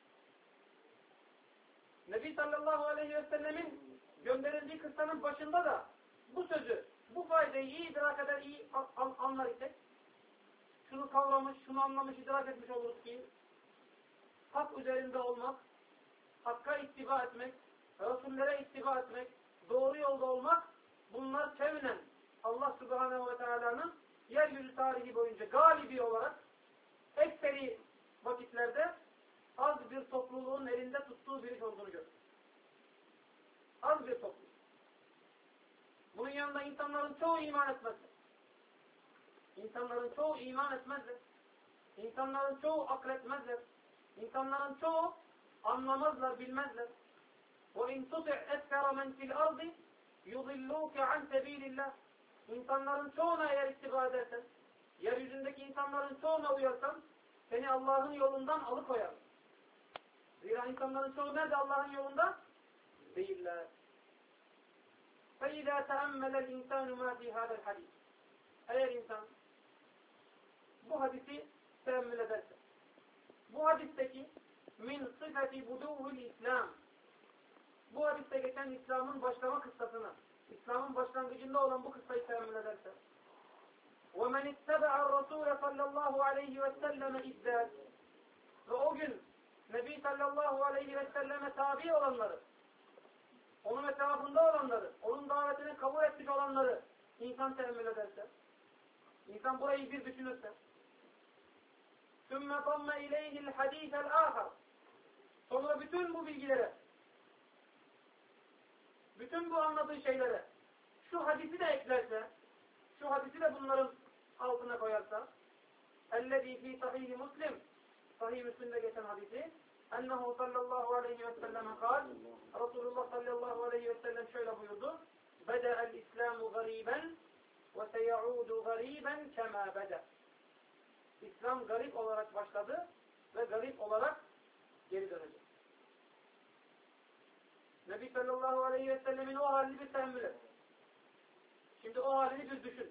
Nebi sallallahu aleyhi ve sellemin gönderildiği kıssanın başında da bu sözü, bu faydayı iyi idrak eder, iyi anlar isek, şunu kavramış, şunu anlamış, idrak etmiş oluruz ki, hak üzerinde olmak, hakka ittiba etmek, Resullere ittiba etmek, doğru yolda olmak, bunlar kevnen Allah Subhanahu ve Teala'nın yeryüzü tarihi boyunca galibi olarak ekseri vakitlerde az bir topluluğun elinde tuttuğu bir iş olduğunu gördük. Az bir topluluk. Bunun yanında insanların çoğu iman etmezler. İnsanların çoğu iman etmezler. İnsanların çoğu akletmezler. İnsanların çoğu anlamazlar, bilmezler. وَاِنْ تُطِعْ اَكْثَرَ مَنْ فِي الْأَرْضِ يُضِلُّوكَ عَنْ سَب۪يلِ اللّٰهِ İnsanların çoğuna eğer ittiba edersen, yeryüzündeki insanların çoğuna uyarsan, seni Allah'ın yolundan alıkoyar. Zira insanların çoğu nerede Allah'ın yolunda? Değiller. فَاِذَا تَأَمَّلَ الْاِنْسَانُ مَا فِي هَذَا الْحَدِيثِ Eğer insan bu hadisi teemmül ederse, bu hadisteki min sıfeti buduhul İslam, bu hadiste geçen İslam'ın başlama kıssasını, İslam'ın başlangıcında olan bu kıssayı teemmül ederse, وَمَنِ اتَّبَعَ الرَّسُولَ sallallahu aleyhi ve selleme izzâd ve o gün Nebi sallallahu aleyhi ve selleme tabi olanları, onun etrafında olanları, onun davetini kabul etmiş olanları insan teemmül ederse, insan burayı bir düşünürse, ثُمَّ طَمَّ اِلَيْهِ الْحَد۪يثَ الْآخَرِ sonra bütün bu bilgilere, bütün bu anladığı şeylere şu hadisi de eklerse, şu hadisi de bunların altına koyarsa, اَلَّذ۪ي ف۪ي صَح۪يهِ Muslim, Sahih Müslim'de geçen hadisi, اَنَّهُ sallallahu aleyhi ve sellem kal, Resulullah sallallahu aleyhi ve sellem şöyle buyurdu, بَدَأَ الْاِسْلَامُ غَر۪يبًا وَسَيَعُودُ غَر۪يبًا كَمَا بَدَأَ İslam garip olarak başladı ve garip olarak geri dönecek. Nebi sallallahu aleyhi ve sellemin o halini bir teemmül et. Şimdi o halini bir düşün.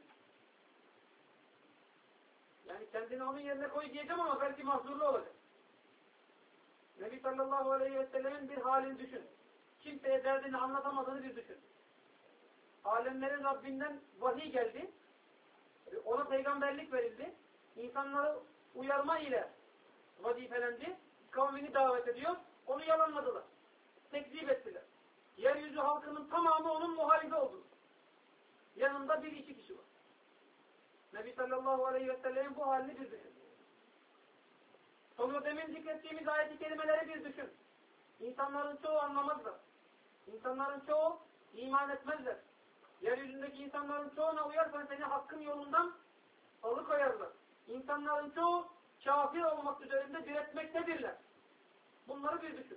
Yani kendini onun yerine koy diyeceğim ama belki mahzurlu olacak. Nebi sallallahu aleyhi ve sellemin bir halini düşün. Kimseye derdini anlatamadığını bir düşün. Alemlerin Rabbinden vahiy geldi. Ona peygamberlik verildi. İnsanları uyarma ile vazifelendi. Kavmini davet ediyor. Onu yalanladılar. Tekzip ettiler. Yeryüzü halkının tamamı onun muhalifi oldu. Yanında bir iki kişi var. Nebi sallallahu aleyhi ve sellem'in bu halini bir düşün. Sonra demin zikrettiğimiz ayet-i kerimeleri bir düşün. İnsanların çoğu anlamazlar. İnsanların çoğu iman etmezler. Yeryüzündeki insanların çoğuna uyarsan seni hakkın yolundan alıkoyarlar. İnsanların çoğu kafir olmak üzerinde diretmektedirler. Bunları bir düşün.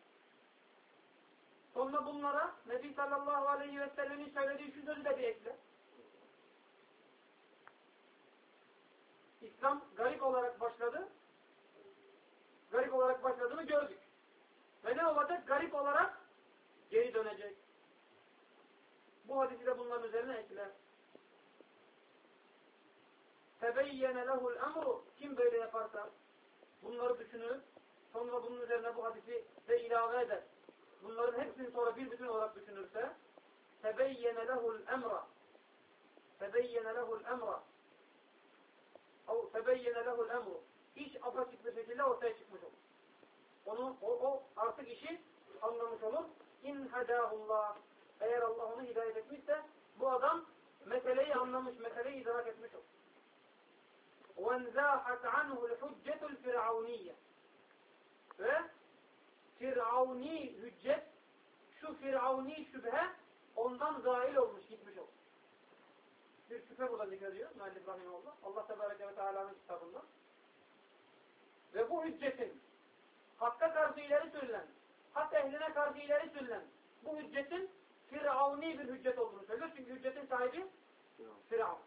Sonra bunlara Nebi sallallahu aleyhi ve sellemin söylediği şu sözü de bir ekle. İslam garip olarak başladı. Garip olarak başladığını gördük. Ve ne olacak? Garip olarak geri dönecek. Bu hadisi de bunların üzerine ekler. Tebeyyene lehul emru kim böyle yaparsa bunları düşünür sonra bunun üzerine bu hadisi de ilave eder. Bunların hepsini sonra bir bütün olarak düşünürse tebeyyene lehul emra tebeyyene lehul emru iş apaçık bir şekilde ortaya çıkmış olur. O artık işi anlamış olur. İn hedâhullah eğer Allah onu hidayet etmişse bu adam meseleyi anlamış, meseleyi idrak etmiş olur. وَنْزَاحَتْ عَنْهُ الْحُجَّةُ الْفِرْعَوْنِيَّةِ ve Firavuni hüccet, şu Firavuni şüphe ondan zahil olmuş, gitmiş olur. Bir şüphe burada zikrediyor müellif rahimahullah. Allah Tebareke ve Teala'nın kitabında. Ve bu hüccetin hakka karşı ileri sürülen, hak ehline karşı ileri sürülen bu hüccetin Firavuni bir hüccet olduğunu söylüyor. Çünkü hüccetin sahibi Firavun.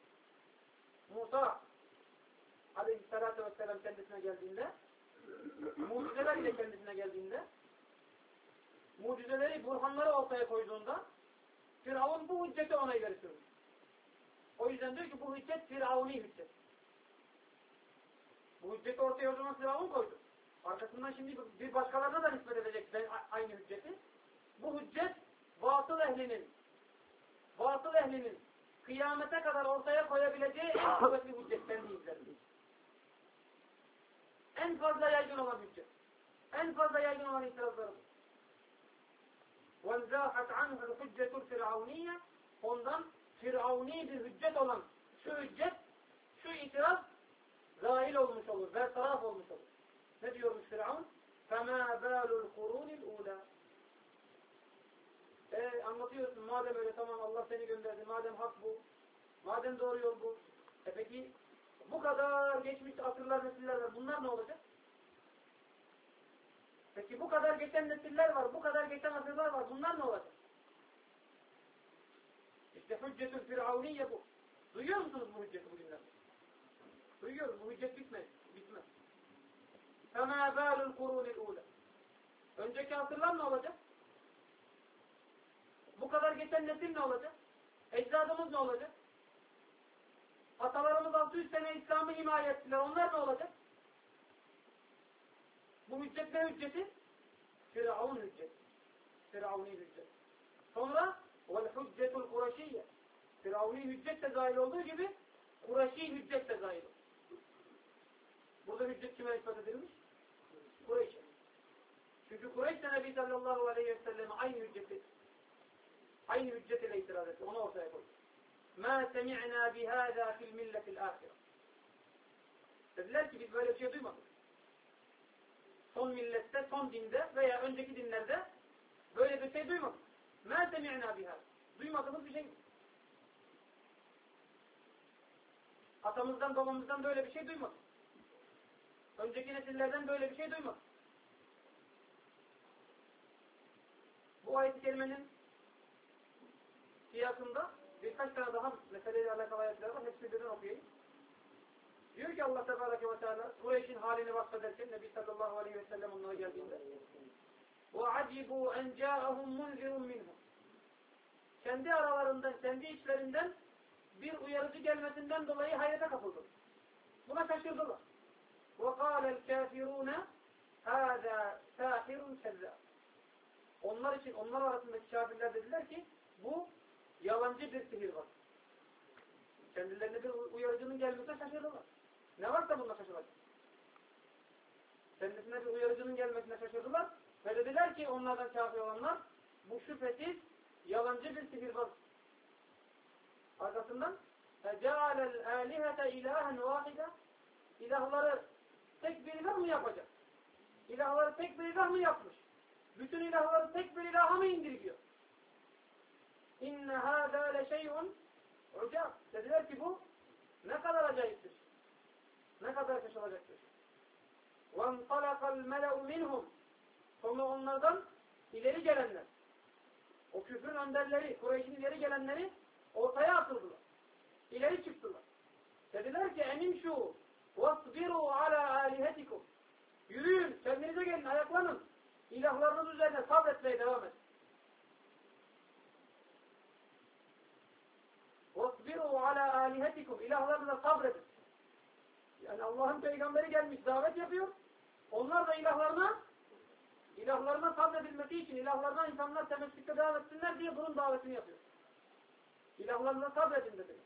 Musa Aleyhisselatü Vesselam kendisine geldiğinde, mucizeler ile kendisine geldiğinde, mucizeleri, burhanları ortaya koyduğunda Firavun bu hücceti ona ileri sürmüş. O yüzden diyor ki bu hüccet Firavuni hüccet. Bu hücceti ortaya o zaman Firavun koydu. Arkasından şimdi bir başkalarına da nispet edecek aynı hücceti. Bu hüccet batıl ehlinin kıyamete kadar ortaya koyabileceği en kuvvetli hüccet kendi izlerinde. En fazla yaygın olan hüccet. En fazla yaygın olan itirazları bu. وَنْزَاحَتْ عَنْهُ الْحُجَّةُ الْفِرْعَوْنِيَّةِ ondan Firavuni bir hüccet olan şu hüccet, şu itiraz zahil olmuş olur, bertaraf olmuş olur. Ne diyormuş Firavun? فَمَا بَالُ الْقُرُونِ الْعُولَى anlatıyorsun, madem öyle tamam Allah seni gönderdi, madem hak bu, madem doğru yol bu. Peki bu kadar geçmiş asırlar, nesiller var, bunlar ne olacak? Peki bu kadar geçen nesiller var, bu kadar geçen asırlar var, bunlar ne olacak? İşte hüccetül firavuniye bu. Duyuyor musunuz bu hücceti bugünlerde? Duyuyoruz, bu hüccet bitmez. فَمَا بَالُ الْقُرُونِ الْعُولَى önceki asırlar ne olacak? Bu kadar geçen nesil ne olacak? Ecdadımız ne olacak? Atalarımız 600 sene İslam'ı himaye ettiler. Onlar ne olacak? Bu hüccet ne hücceti? Firavun hücceti. Firavuni hüccet. Sonra وَالْحُجَّةُ الْقُرَشِيَّةِ Firavuni hüccet de zahil olduğu gibi Kureyşi hüccet de zahil olur. Burada hüccet kime ispat edilmiş? Kureyş'e. Çünkü Kureyş de Nebi sallallahu aleyhi ve selleme aynı hüccet ile itiraz etti. Onu ortaya koydu. مَا سَمِعْنَا بِهَذَا فِي الْمِلَّةِ الْآخِرَةِ dediler ki biz böyle bir şey duymadık. Son millette, son dinde veya önceki dinlerde böyle bir şey duymadık. مَا سَمِعْنَا بِهَذَا duymadığımız bir şey. Atamızdan, babamızdan böyle bir şey duymadık. Önceki nesillerden böyle bir şey duymadık. Bu ayet-i kerimenin siyasında birkaç tane daha meseleyle alakalı ayetler var. Hepsini birden okuyayım. Diyor ki Allah Tebareke ve Teala Kureyş'in halini bahsederken Nebi sallallahu aleyhi ve sellem onlara geldiğinde وَعَجِبُوا اَنْ جَاءَهُمْ مُنْزِرٌ مِنْهُمْ kendi aralarından, kendi içlerinden bir uyarıcı gelmesinden dolayı hayrete kapıldı. Buna şaşırdılar. وَقَالَ الْكَافِرُونَ هَذَا سَاحِرٌ كَذَّابٌ onlar için, onlar arasındaki kafirler dediler ki bu yalancı bir sihir var. Kendilerine bir uyarıcının gelmesine şaşırdılar. Ne varsa bunda şaşıracak. Kendisine bir uyarıcının gelmesine şaşırdılar ve dediler ki onlardan kafir olanlar bu şüphesiz yalancı bir sihir var. Arkasından فَجَعَلَ الْآلِهَةَ اِلَٰهًا وَاحِدًا İlahları tek bir ilah mı yapacak? İlahları tek bir ilah mı yapmış? Bütün ilahları tek bir ilaha mı indirgiyor? اِنَّ هَذَا لَشَيْءٌ عُجَابٌ dediler ki bu ne kadar acayiptir. Ne kadar şaşılacaktır. وَانْطَلَقَ الْمَلَأُ مِنْهُمْ sonra onlardan ileri gelenler, o küfrün önderleri, Kureyş'in ileri gelenleri ortaya atıldılar. İleri çıktılar. Dediler ki اَمِنْشُوا وَاصْبِرُوا عَلَى آلِهَتِكُمْ yürüyün, kendinize gelin, ayaklanın. İlahlarınız üzerine sabretmeye devam edin. وَاصْبِرُوا عَلَى آلِهَتِكُمْ ilahlarınıza sabredin. Yani Allah'ın peygamberi gelmiş, davet yapıyor. Onlar da ilahlarına sabredilmesi için, ilahlarına insanlar temessükte devam etsinler diye bunun davetini yapıyor. İlahlarına sabredin dedi.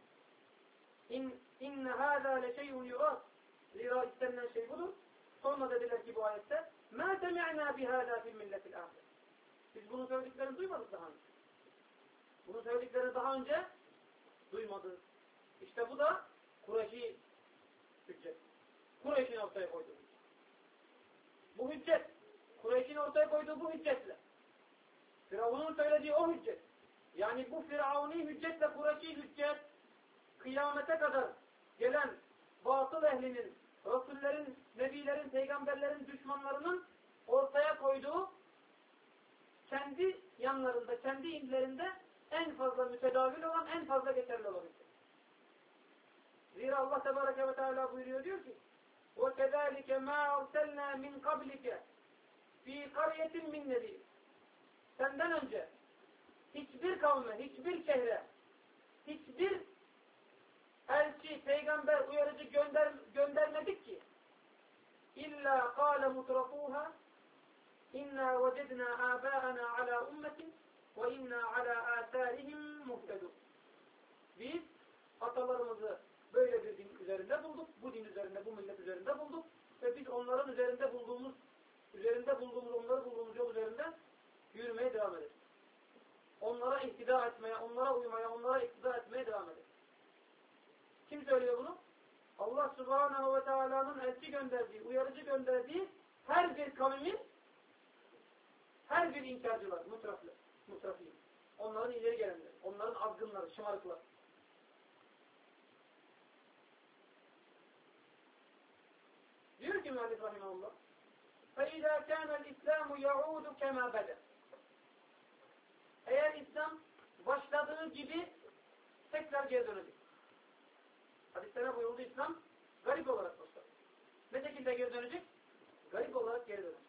İnne hâzâ leşey'un yurâd. Zira istenilen şey budur. Sonra dediler ki bu ayette مَا سَمِعْنَا بِهَذَا فِي الْمِلَّةِ الْآخِرِ. Biz bunun söylediklerini duymadık daha önce. Bunun söylediklerini daha önce duymadık. İşte bu da Kureyş'i hüccet. Kureyş'in ortaya koyduğu hüccet. Bu hüccet, Kureyş'in ortaya koyduğu bu hüccetle, Firavun'un söylediği o hüccet, yani bu Firavuni hüccetle Kureyş'i hüccet, kıyamete kadar gelen batıl ehlinin, Resullerin, Nebilerin, Peygamberlerin düşmanlarının ortaya koyduğu kendi yanlarında, kendi inlerinde en fazla mütedavil olan, en fazla geçerli olan hüccet. Zira Allah Tebareke ve Teala buyuruyor, diyor ki وَكَذَٰلِكَ مَا أَرْسَلْنَا مِنْ قَبْلِكَ فِي قَرْيَةٍ مِنْ نَذِيرٍ. Senden önce hiçbir kavme, hiçbir şehre, hiçbir elçi, peygamber, uyarıcı göndermedik ki اِلَّا قَالَ مُتْرَفُوهَا اِنَّا وَجَدْنَا آبَاءَنَا عَلَى اُمَّةٍ وَاِنَّا عَلَى آثَارِهِمْ مُهْتَدُونَ. Biz atalarımızı böyle bir din üzerinde bulduk, bu din üzerinde, bu millet üzerinde bulduk ve biz onların onları bulduğumuz yol üzerinde yürümeye devam ederiz. Onlara ihtida etmeye, onlara uymaya, onlara iktida etmeye devam ederiz. Kim söylüyor bunu? Allah Subhanahu ve Teala'nın elçi gönderdiği, uyarıcı gönderdiği her bir kavmin, her bir inkarcılar, mutrafîn. Onların ileri gelenleri, onların azgınları, şımarıklar. Diyor ki müellif rahimahullah, فَاِذَا كَانَ الْاِسْلَامُ يَعُودُ كَمَا بَدَى. Eğer İslam başladığı gibi tekrar geri dönecek. Hadislere buyurdu, İslam garip olarak başladı. Ne şekilde geri dönecek? Garip olarak geri dönecek.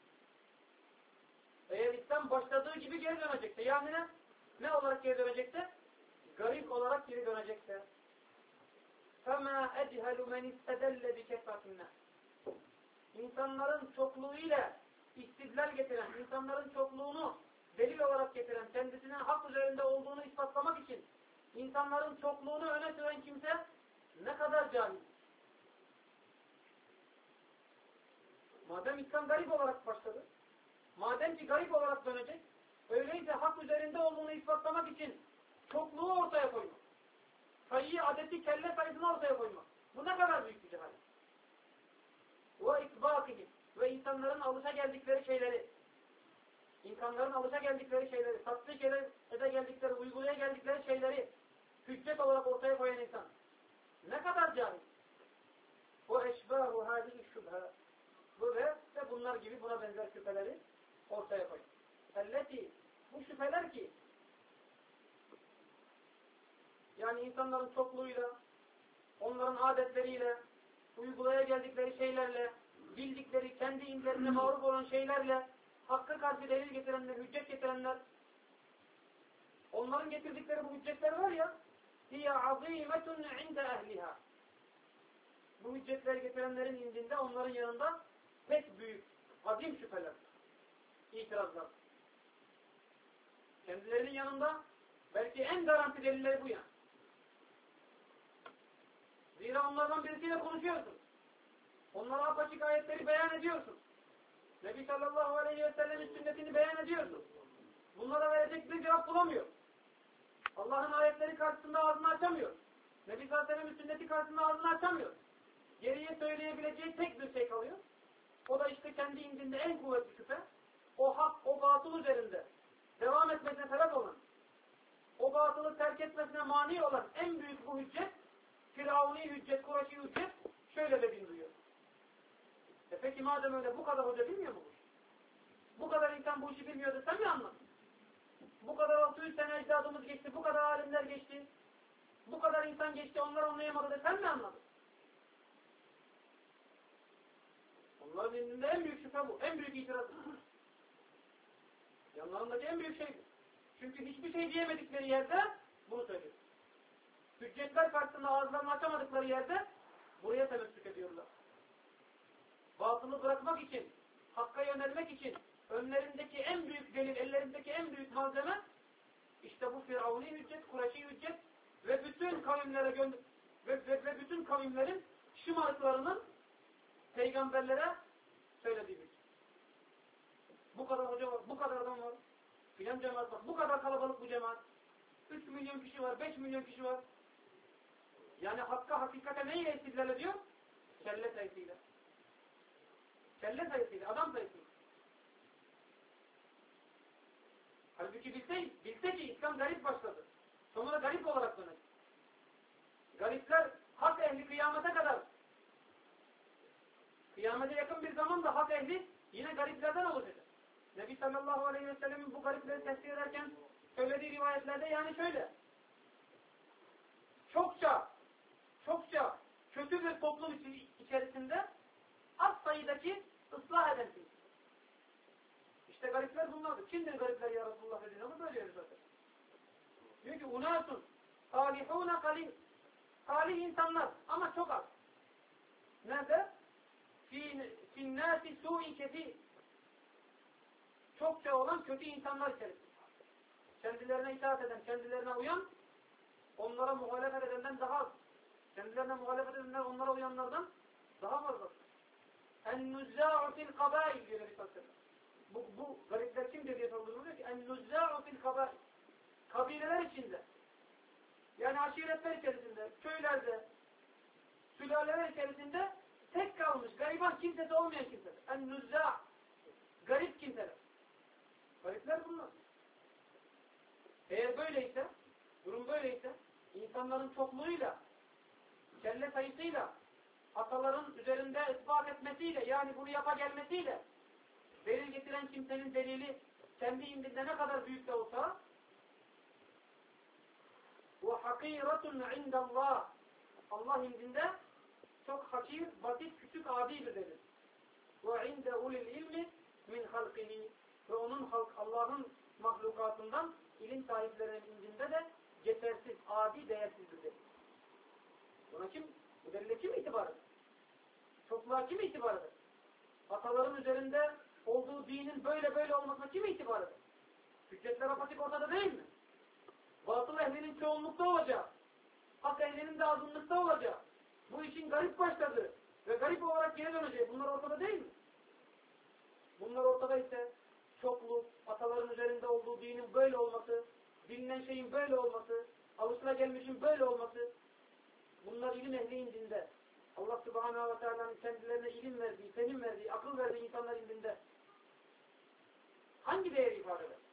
Eğer İslam başladığı gibi geri dönecekse, yani ne olarak geri dönecekse? Garip olarak geri dönecekse. فَمَا اَجْهَلُ مَنِ اسْتَدَلَّ بِكَثْرَةِ النَّاسِ. İnsanların çokluğuyla istidlal getiren, insanların çokluğunu delil olarak getiren, kendisinin hak üzerinde olduğunu ispatlamak için insanların çokluğunu öne süren kimse ne kadar cahil. Madem İslam garip olarak başladı, madem ki garip olarak dönecek, öyleyse hak üzerinde olduğunu ispatlamak için çokluğu ortaya koymak, sayıyı, adeti, kelle sayısını ortaya koymak. Bu ne kadar büyük bir cehalet. Ve insanların alışa geldikleri şeyleri, tatlı şeyler geldikleri, uygulaya geldikleri şeyleri hüccet olarak ortaya koyan insan ne kadar cahil. O eşbâhu hâzî şübhâ. Bu ve bunlar gibi buna benzer şüpheleri ortaya koyun. Elleti, bu şüpheler ki, yani insanların çokluğuyla, onların adetleriyle, uygulaya geldikleri şeylerle, bildikleri, kendi inlerine mağrup olan şeylerle, hakka karşı delil getirenler, hüccet getirenler, onların getirdikleri bu hüccetler var ya, hiye azîmetun inde ehliha. Bu hüccetleri getirenlerin indinde, onların yanında pek büyük, azim şüpheler, itirazlar. Kendilerinin yanında belki en garanti delilleri bu yani. Zira onlardan birisiyle konuşuyorsun. Onlara apaçık ayetleri beyan ediyorsun. Nebi sallallahu aleyhi ve sellem'in sünnetini beyan ediyorsun. Bunlara verecek bir cevap bulamıyor. Allah'ın ayetleri karşısında ağzını açamıyor. Nebi sallallahu aleyhi ve sellem'in sünneti karşısında ağzını açamıyor. Geriye söyleyebileceği tek bir şey kalıyor. O da işte kendi indinde en kuvvetli şüphe. O hak, o batıl üzerinde devam etmesine sebep olan, o batılı terk etmesine mani olan en büyük bu hüccet, Firavuni hüccet, Kureyşi hüccet, şöyle dediğini duyuyor. Peki madem öyle, bu kadar hoca bilmiyor mu bu işi? Bu kadar insan bu işi bilmiyordu, sen mi anladın? Bu kadar 600 sene ecdadımız geçti, bu kadar alimler geçti, bu kadar insan geçti, onlar anlayamadı da sen mi anladın? Onların elinde en büyük şüphe bu, en büyük itiraz. Yanlarındaki en büyük şey bu. Çünkü hiçbir şey diyemedikleri yerde bunu söylüyor. Hüccetler karşısında ağızlarını açamadıkları yerde buraya temessük ediyorlar. batılı bırakmak için, hakka yönelmek için önlerindeki en büyük delil, ellerindeki en büyük malzeme işte bu Firavuni hüccet, Kureyşi hüccet ve bütün kavimlere ve bütün kavimlerin şımarıklarının peygamberlere söylediği hüccet. Bu kadar hoca var, bu kadar adam var, filan cemaat var, bu kadar kalabalık bu cemaat. 3 milyon kişi var, 5 milyon kişi var. Yani hakka, hakikate neyle istidlal ediyor? Kelle sayısıyla. Kelle sayısıyla, adam sayısıyla. Halbuki bilse ki İslam garip başladı. Sonra garip olarak dönecek. Garipler hak ehli kıyamete kadar. Kıyamete yakın bir zamanda hak ehli yine gariplerden olacak. Nebi sallallahu aleyhi ve sellem'in bu garipleri tefsir ederken söylediği rivayetlerde yani şöyle. Çokça kötü bir toplum içerisinde az sayıdaki ıslah eden kimse. İşte garipler bunlardır. Kimdir garipler ya Resulullah dediğini onu söylüyoruz zaten. Diyor ki unasun salihûne kalil. Salih insanlar ama çok az. Nerede? Finnâsi su'i kefîr. Çokça olan kötü insanlar içerisinde. Kendilerine itaat eden, kendilerine uyan, onlara muhalefet edenden daha az. Kendilerine muhalefet edenler onlara uyanlardan daha fazla. En-nuzzâ'u fil kabâil diyor Nebi sallallahu aleyhi ve sellem. Bu garipler kimdir diye sorduğunu diyor ki en-nuzzâ'u fil kabâil. Kabileler içinde. Yani aşiretler içerisinde, köylerde, sülaleler içerisinde tek kalmış, gariban kimsesi olmayan kimseler. En-nuzzâ' garip kimseler. Garipler bunlar. Eğer böyleyse, durum böyleyse, insanların çokluğuyla, kelle sayısıyla, ataların üzerinde ispat etmesiyle, yani bunu yapa gelmesiyle, delil getiren kimsenin delili kendi indinde ne kadar büyük de olsa, وَحَقِيرَةٌ عِنْدَ اللّٰهِ Allah indinde çok hakir, basit, küçük, adi bir delil. وَعِنْدَ اُلِ الْاِلْمِ مِنْ خَلْقِهِ Ve onun Allah'ın mahlukatından ilim sahiplerinin indinde de geçersiz, adi, değersiz bir delil. Buna kim? Bu delile kim itibar eder? Çokluğa kim itibar eder? Ataların üzerinde olduğu dinin böyle olmasına kim itibar eder? Hüccetler apaçık ortada değil mi? Batıl ehlinin çoğunlukta olacağı, hak ehlinin de azınlıkta olacağı, bu işin garip başladığı ve garip olarak geri döneceği bunlar ortada değil mi? Bunlar ortada ise çokluk, ataların üzerinde olduğu dinin böyle olması, bilinen şeyin böyle olması, alışılagelmişin böyle olması, bunlar ilim ehli indinde. Allah Subhanahu ve Teala'nın kendilerine ilim verdiği, fehim verdiği, akıl verdiği insanlar indinde hangi değeri ifade eder?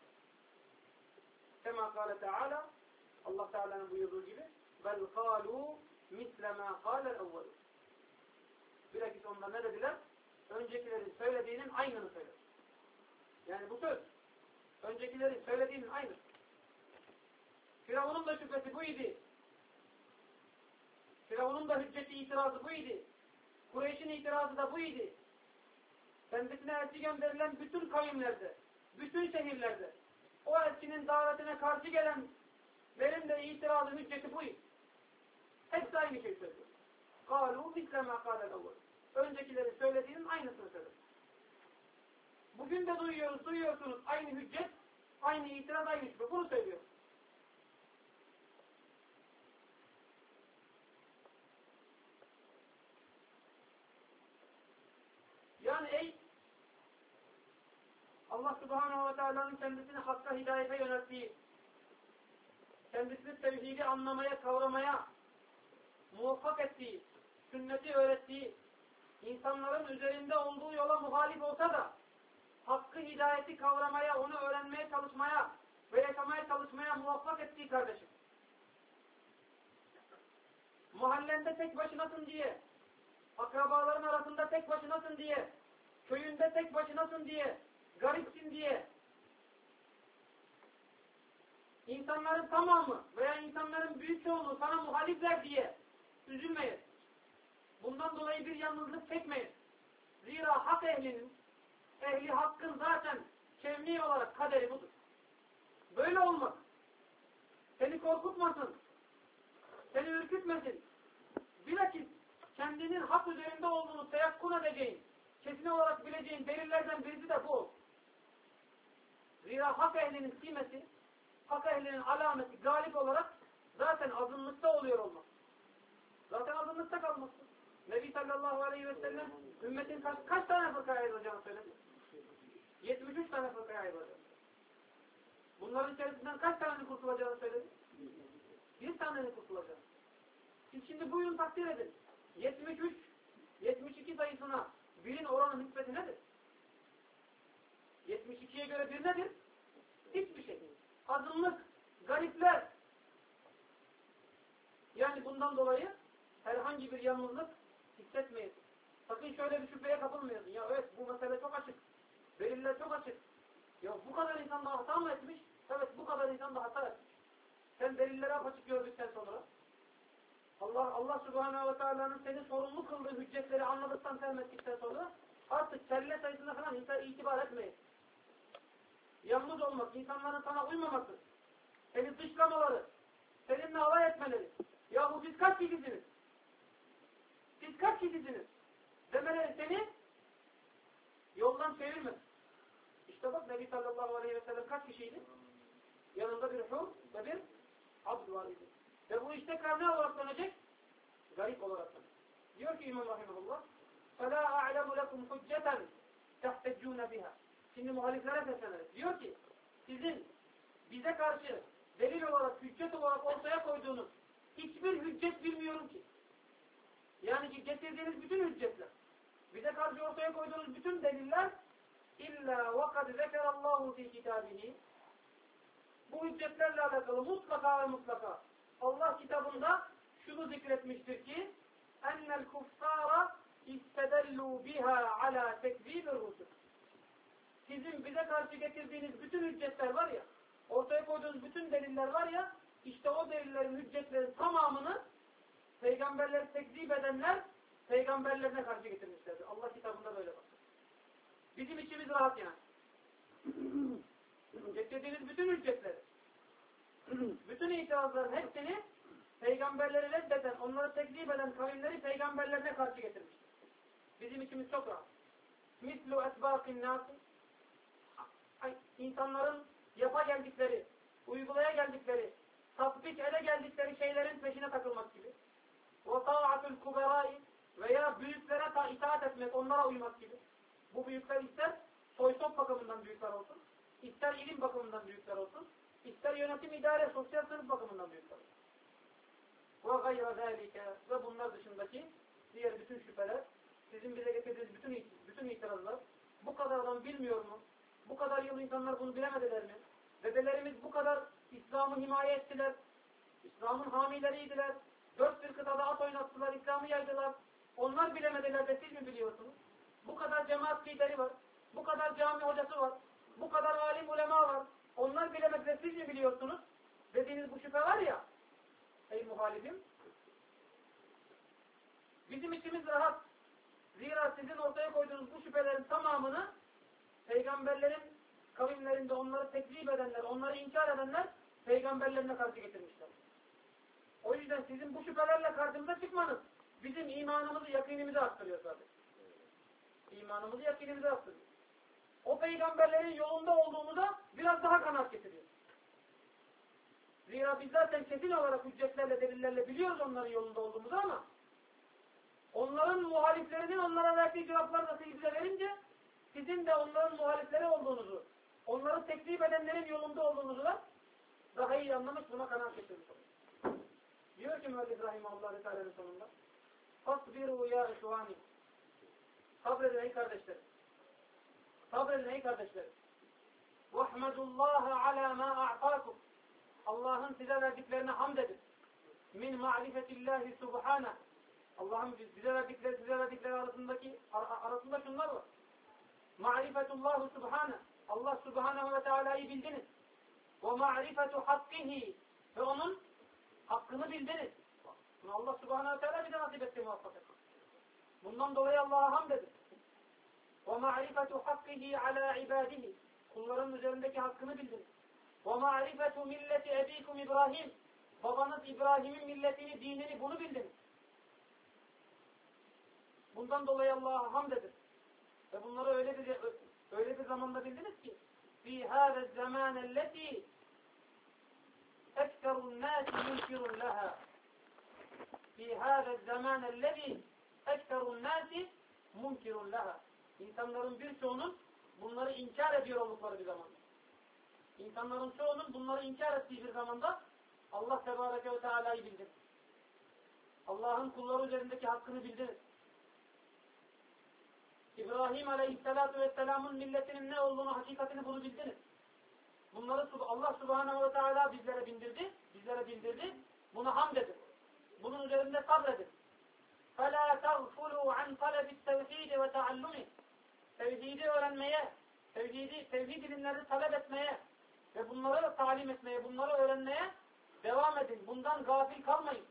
Kema kâle Teala, Allah Teala'nın buyurduğu gibi vel kâlû mislemâ kâlel evvelû. Bilakis onlar ne dediler? Öncekilerin söylediğinin aynını söyledi. Yani bu söz, öncekilerin söylediğinin aynı. Firavun'un da şüphesi buydu. Firavun'un da hücceti itirazı buydu. Kureyş'in itirazı da buydu. Kendisine elçi gönderilen bütün kavimlerde, bütün şehirlerde, o elçinin davetine karşı gelenlerin de itirazı, hücceti buydu. Hepsi aynı şey söylüyor. قَالُوا مِثْلَ مَا قَالَ الْاَوَّلُ Öncekilerin söylediğinin aynısını söylüyor. Bugün de duyuyorsunuz aynı hüccet, aynı itiraz, aynı şüphe. Bunu söylüyor. Yani Allah Subhanahu ve Teala'nın kendisini hakka, hidayete yönelttiği, kendisini tevhidi anlamaya, kavramaya muvaffak ettiği, sünneti öğrettiği, insanların üzerinde olduğu yola muhalif olsa da hakkı, hidayeti kavramaya, onu öğrenmeye çalışmaya ve yaşamaya çalışmaya muvaffak ettiği kardeşim. Mahallende tek başınasın diye, akrabaların arasında tek başınasın diye, köyünde tek başınasın diye, garipsin diye, insanların tamamı veya insanların büyük çoğunluğu sana muhalifler diye üzülmeyin. Bundan dolayı bir yalnızlık çekmeyin. Zira hak ehli hakkın zaten kevni olarak kaderi budur. Böyle olmaz. Seni korkutmasın, seni ürkütmesin. Bilakis kendinin hak üzerinde olduğunu teyakkun edeceğin, kesin olarak bileceğin delillerden birisi de bu. Zira hak ehlinin kıymeti, hak ehlinin alameti galip olarak zaten azınlıkta oluyor olmak. Zaten azınlıkta kalması. Nebi sallallahu aleyhi ve sellem ümmetin kaç tane fırkaya ayrılacağını söyledi? 73 tane fırkaya ayrılacağını. Bunların içerisinden kaç tanenin kurtulacağını söyledi? Bir tanenin kurtulacağını. Siz şimdi buyurun takdir edin. 73, 72 sayısına birin oranı nispeti nedir? 72'ye göre bir nedir? Hiçbir şey. Azınlık, garipler. Yani bundan dolayı herhangi bir yalnızlık hissetmeyin. Sakın şöyle bir şüpheye kapılmayasın. Ya evet bu mesele çok açık. Deliller çok açık. Ya bu kadar insan da hata mı etmiş? Evet bu kadar insan da hata etmiş. Sen delilleri açık gördükten sonra Allah Subhanahu ve Teala'nın seni sorumlu kıldığı hüccetleri anladıktan, sevmettikten sonra artık kelle sayısına falan itibar etmeyin. Yalnız olmak, insanların sana uymaması, seni dışlamaları, seninle alay etmeleri. Yahu siz kaç kişisiniz? Siz kaç kişisiniz? Demeleri seni yoldan çevirmez. İşte bak Nebi sallallahu aleyhi ve sellem kaç kişiydi? Yanında bir hur ve bir abd var idi. Ve bu işte ne olarak dönecek? Garip olarak dönecek. Diyor ki İmam Rahimahullah فَلَا أَعْلَمُ لَكُمْ حُجَّةً تَحْتَجُّونَ بِهَا. Şimdi muhaliflere seslenerek diyor ki sizin bize karşı delil olarak, hüccet olarak ortaya koyduğunuz hiçbir hüccet bilmiyorum ki. Yani ki getirdiğiniz bütün hüccetler, bize karşı ortaya koyduğunuz bütün deliller illa وَقَدْ ذَكَرَ اللّٰهُ فِي كِتَابِهِ. Bu hüccetlerle alakalı mutlaka ve mutlaka Allah kitabında şunu zikretmiştir ki اَنَّ الْكُفَّارَ اِسْتَدَلُّوا بِهَا عَلَى تَكْذِيبِ الرُّسُلِ. Sizin bize karşı getirdiğiniz bütün hüccetler var ya, ortaya koyduğunuz bütün deliller var ya, işte o delillerin, hüccetlerin tamamını peygamberleri tekzip edenler peygamberlerine karşı getirmişlerdir. Allah kitabında böyle bak. Bizim içimiz rahat yani. Getirdiğiniz bütün hüccetleri, bütün itirazların hepsini peygamberleri reddeden, onları tekzip eden kavimleri peygamberlerine karşı getirmiştir. Bizim içimiz çok rahat. Mislu etbâkin nâsi. İnsanların yapa geldikleri, uygulaya geldikleri, tatbik ele geldikleri şeylerin peşine takılmak gibi. وَطَاعَةُ الْكُبَرَائِ veya büyüklere itaat etmek, onlara uymak gibi. Bu büyükler ister soysop bakımından büyükler olsun, ister ilim bakımından büyükler olsun, ister yönetim, idare, sosyal sınıf bakımından büyükler olsun. وَغَيْرَ ذَٰلِكَ ve bunlar dışındaki diğer bütün şüpheler, sizin bize getirdiğiniz bütün itirazlar, bu kadar adam bilmiyor mu? Bu kadar yıl insanlar bunu bilemediler mi? Dedelerimiz bu kadar İslam'ı himaye ettiler, İslam'ın hamileriydiler, 4 bir kıtada at oynattılar, İslam'ı yaydılar. Onlar bilemediler de siz mi biliyorsunuz? Bu kadar cemaat lideri var, bu kadar cami hocası var, bu kadar alim ulema var. Onlar bilemediler siz mi biliyorsunuz? Dediğiniz bu şüphe var ya, ey muhalifim, bizim içimiz rahat. Zira sizin ortaya koyduğunuz bu şüphelerin tamamını peygamberlerin kavimlerinde onları tekzip edenler, onları inkar edenler peygamberlerine karşı getirmişler. O yüzden sizin bu şüphelerle karşımıza çıkmanız bizim imanımızı, yakinimizi arttırıyor zaten. İmanımızı, yakinimizi arttırıyor. O peygamberlerin yolunda olduğumuza biraz daha kanaat getiriyor. Zira biz zaten kesin olarak hüccetlerle, delillerle biliyoruz onların yolunda olduğumuzu ama onların muhaliflerinin onlara verdiği cevapları da siz bize verince sizin de onların muhalifleri olduğunuzu, onları tekzip edenlerin yolunda olduğunuzu da daha iyi anlamış, buna kanaat getirmiş oluyor. Diyor ki Müellif Rahimahullah Teala'nın sonunda فَصْبِرُوا يَا اِخْوَانِ Sabredin ey kardeşlerim. Sabredin ey kardeşlerim. وَاحْمَدُ اللّٰهَ عَلَى مَا أَعْطَاكُمْ Allah'ın size verdiklerine hamd edin. مِنْ مَعْرِفَةِ اللّٰهِ سُبْحَانَهِ Allah'ın size verdikleri arasında şunlar var. Ma'rifetullahu subhane. Allah subhanehu ve teala'yı bildiniz. Ve ma'rifetu hakkihi. Ve onun hakkını bildiniz. Bunu Allah subhanehu ve teala bize nasip etti muvaffak etti. Bundan dolayı Allah'a hamd edin. Ve ma'rifetu hakkihi ala ibadihi. Kulların üzerindeki hakkını bildiniz. Ve ma'rifetu milleti ebikum İbrahim. Babanız İbrahim'in milletini, dinini bunu bildiniz. Bundan dolayı Allah'a hamd edin. Ve bunları öyle bir zamanda bildiniz ki فِي هَذَا الزَّمَانَ الَّتِي اَكْثَرُ النَّاسِ مُنْكِرٌ لَهَا فِي هَذَا الزَّمَانَ الَّذِي اَكْثَرُ النَّاسِ مُنْكِرٌ لَهَا İnsanların birçoğunun bunları inkar ediyor oldukları bir zamanda. İnsanların çoğunun bunları inkar ettiği bir zamanda Allah Tebareke ve Teala'yı bildiniz. Allah'ın kulları üzerindeki hakkını bildiniz. İbrahim Aleyhisselatü Vesselam'ın milletinin ne olduğunu, hakikatini bunu bildiniz. Bunları Allah Subhanahu ve Teala bizlere bildirdi. Buna hamd edin. Bunun üzerinde sabredin. فَلَا تَغْفُلُوا عَنْ طَلَبِ التَّوْحِيدِ وَتَعَلُّمِهِ Tevhidi öğrenmeye, tevhid ilimlerini talep etmeye ve bunları talim etmeye, bunları öğrenmeye devam edin. Bundan gafil kalmayın.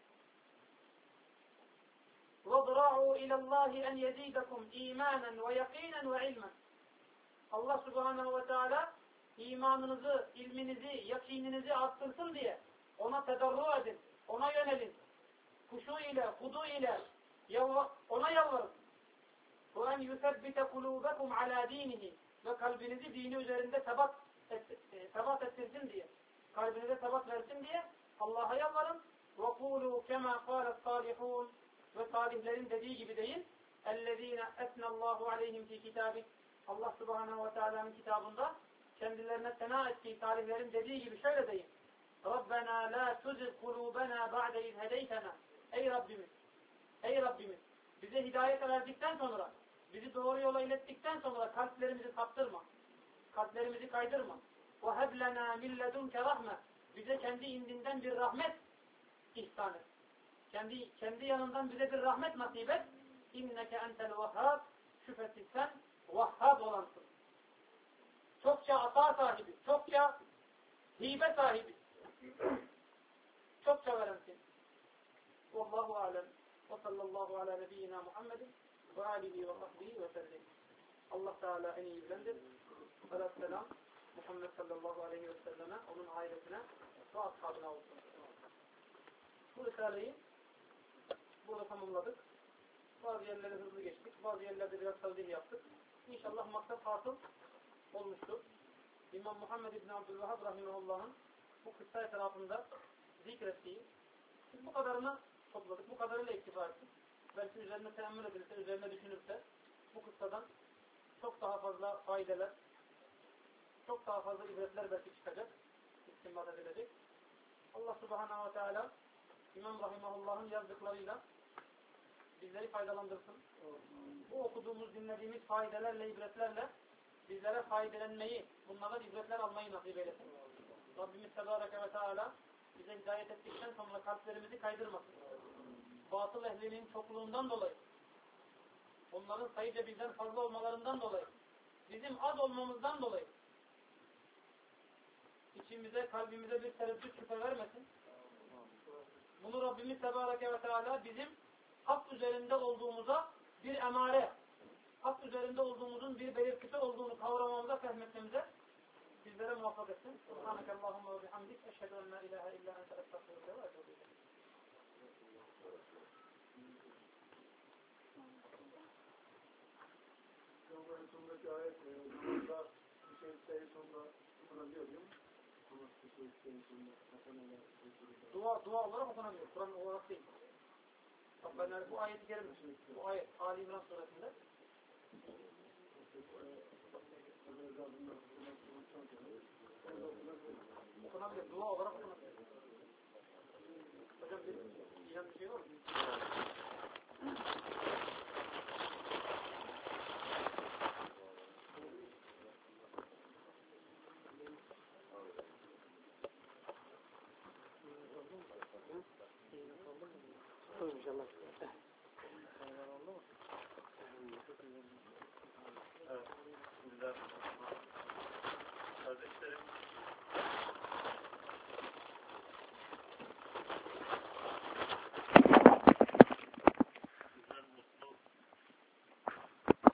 وَضْرَعُوا اِلَى اللّٰهِ اَنْ يَزِيدَكُمْ اِيمَانًا وَيَقِينًا وَعِلْمًا Allah Subhanahu ve Teala imanınızı, ilminizi, yakininizi arttırsın diye ona tedarru edin, ona yönelin. Huşu ile, hudu ile ona yalvarın. وَاَنْ يُثَبِّتَ قُلُوبَكُمْ عَلَى دِينِهِ Ve kalbinizi dini üzerinde sebat ettirsin diye, kalbinize sebat versin diye Allah'a yalvarın. وَقُولُوا كَمَا قَالَ الصَّالِحُونَ Ve salihlerin dediği gibi deyin. اَلَّذ۪ينَ اَثْنَ اللّٰهُ عَلَيْهِمْ فِي كِتَابِهِ Allah Subhanahu ve Teala'nın kitabında kendilerine sena ettiği salihlerin dediği gibi şöyle deyin. رَبَّنَا لَا تُزِغْ قُلُوبَنَا بَعْدَ اِذْ هَدَيْتَنَا Ey Rabbimiz, bize hidayet verdikten sonra, bizi doğru yola ilettikten sonra kalplerimizi saptırma, kalplerimizi kaydırma. وَهَبْ لَنَا مِنْ لَدُنْكَ رَحْمَةً Bize kendi indinden bir rahmet ihsan et. Kendi yanından bize bir rahmet nasip et. İnneke entel vehhab Şüphesiz sen vahhab olansın. Çokça ata sahibi, çokça hibe sahibi, çokça verensin. Vallahu alem. Ve sallallahu ala nebiyyina Muhammedin ve alihi ve sahbihi ve sellem. Allah Teala en iyi bilendir. Selam Muhammed sallallahu aleyhi ve selleme, onun ailesine ve ashabına olsun. Bu risaleyi burada tamamladık. Bazı yerlere hızlı geçtik. Bazı yerlerde biraz tavzih yaptık. İnşallah maksat hasıl olmuştur. İmam Muhammed İbni Abdülvahhab Rahimahullah'ın bu kıssa etrafında zikrettiği, biz bu kadarını topladık, bu kadarıyla iktifa ettik. Belki üzerine teemmül edilse, üzerine düşünülse bu kıssadan çok daha fazla faydeler, çok daha fazla ibretler belki çıkacak, istinbat edilecek. Allah Subhanahu ve Teala İmam Rahimahullah'ın yazdıklarıyla bizleri faydalandırsın. Bu okuduğumuz, dinlediğimiz faydelerle, ibretlerle bizlere faydelenmeyi, bunlardan ibretler almayı nasip eylesin. Rabbimiz Tebareke ve Teala bize hidayet ettikten sonra kalplerimizi kaydırmasın. Batıl ehlinin çokluğundan dolayı, onların sayıca bizden fazla olmalarından dolayı, bizim az olmamızdan dolayı içimize, kalbimize bir tereddüt şüphe vermesin. Bunu Rabbimiz Tebareke ve Teala bizim hak üzerinde olduğumuza bir emare, hak üzerinde olduğumuzun bir belirtisi olduğunu kavramamıza, fehmetmemize bizlere muvaffak etsin. Subhanakallahumma ve bihamdik. Eşhedü en la ilahe illa ente estağfiruke ve etûbü ileyk. Kur'an'ın sonundaki ayet, burada bir şey sayı sonunda okunabiliyor değil mi? Dua olarak okunabiliyor. Kur'an olarak değil. Bak bu ayeti kerime. Bu ayet Ali İmran suresinde. Okunabilir. Dua olarak okunabilir. Hocam bir şey var mı? İnşallah.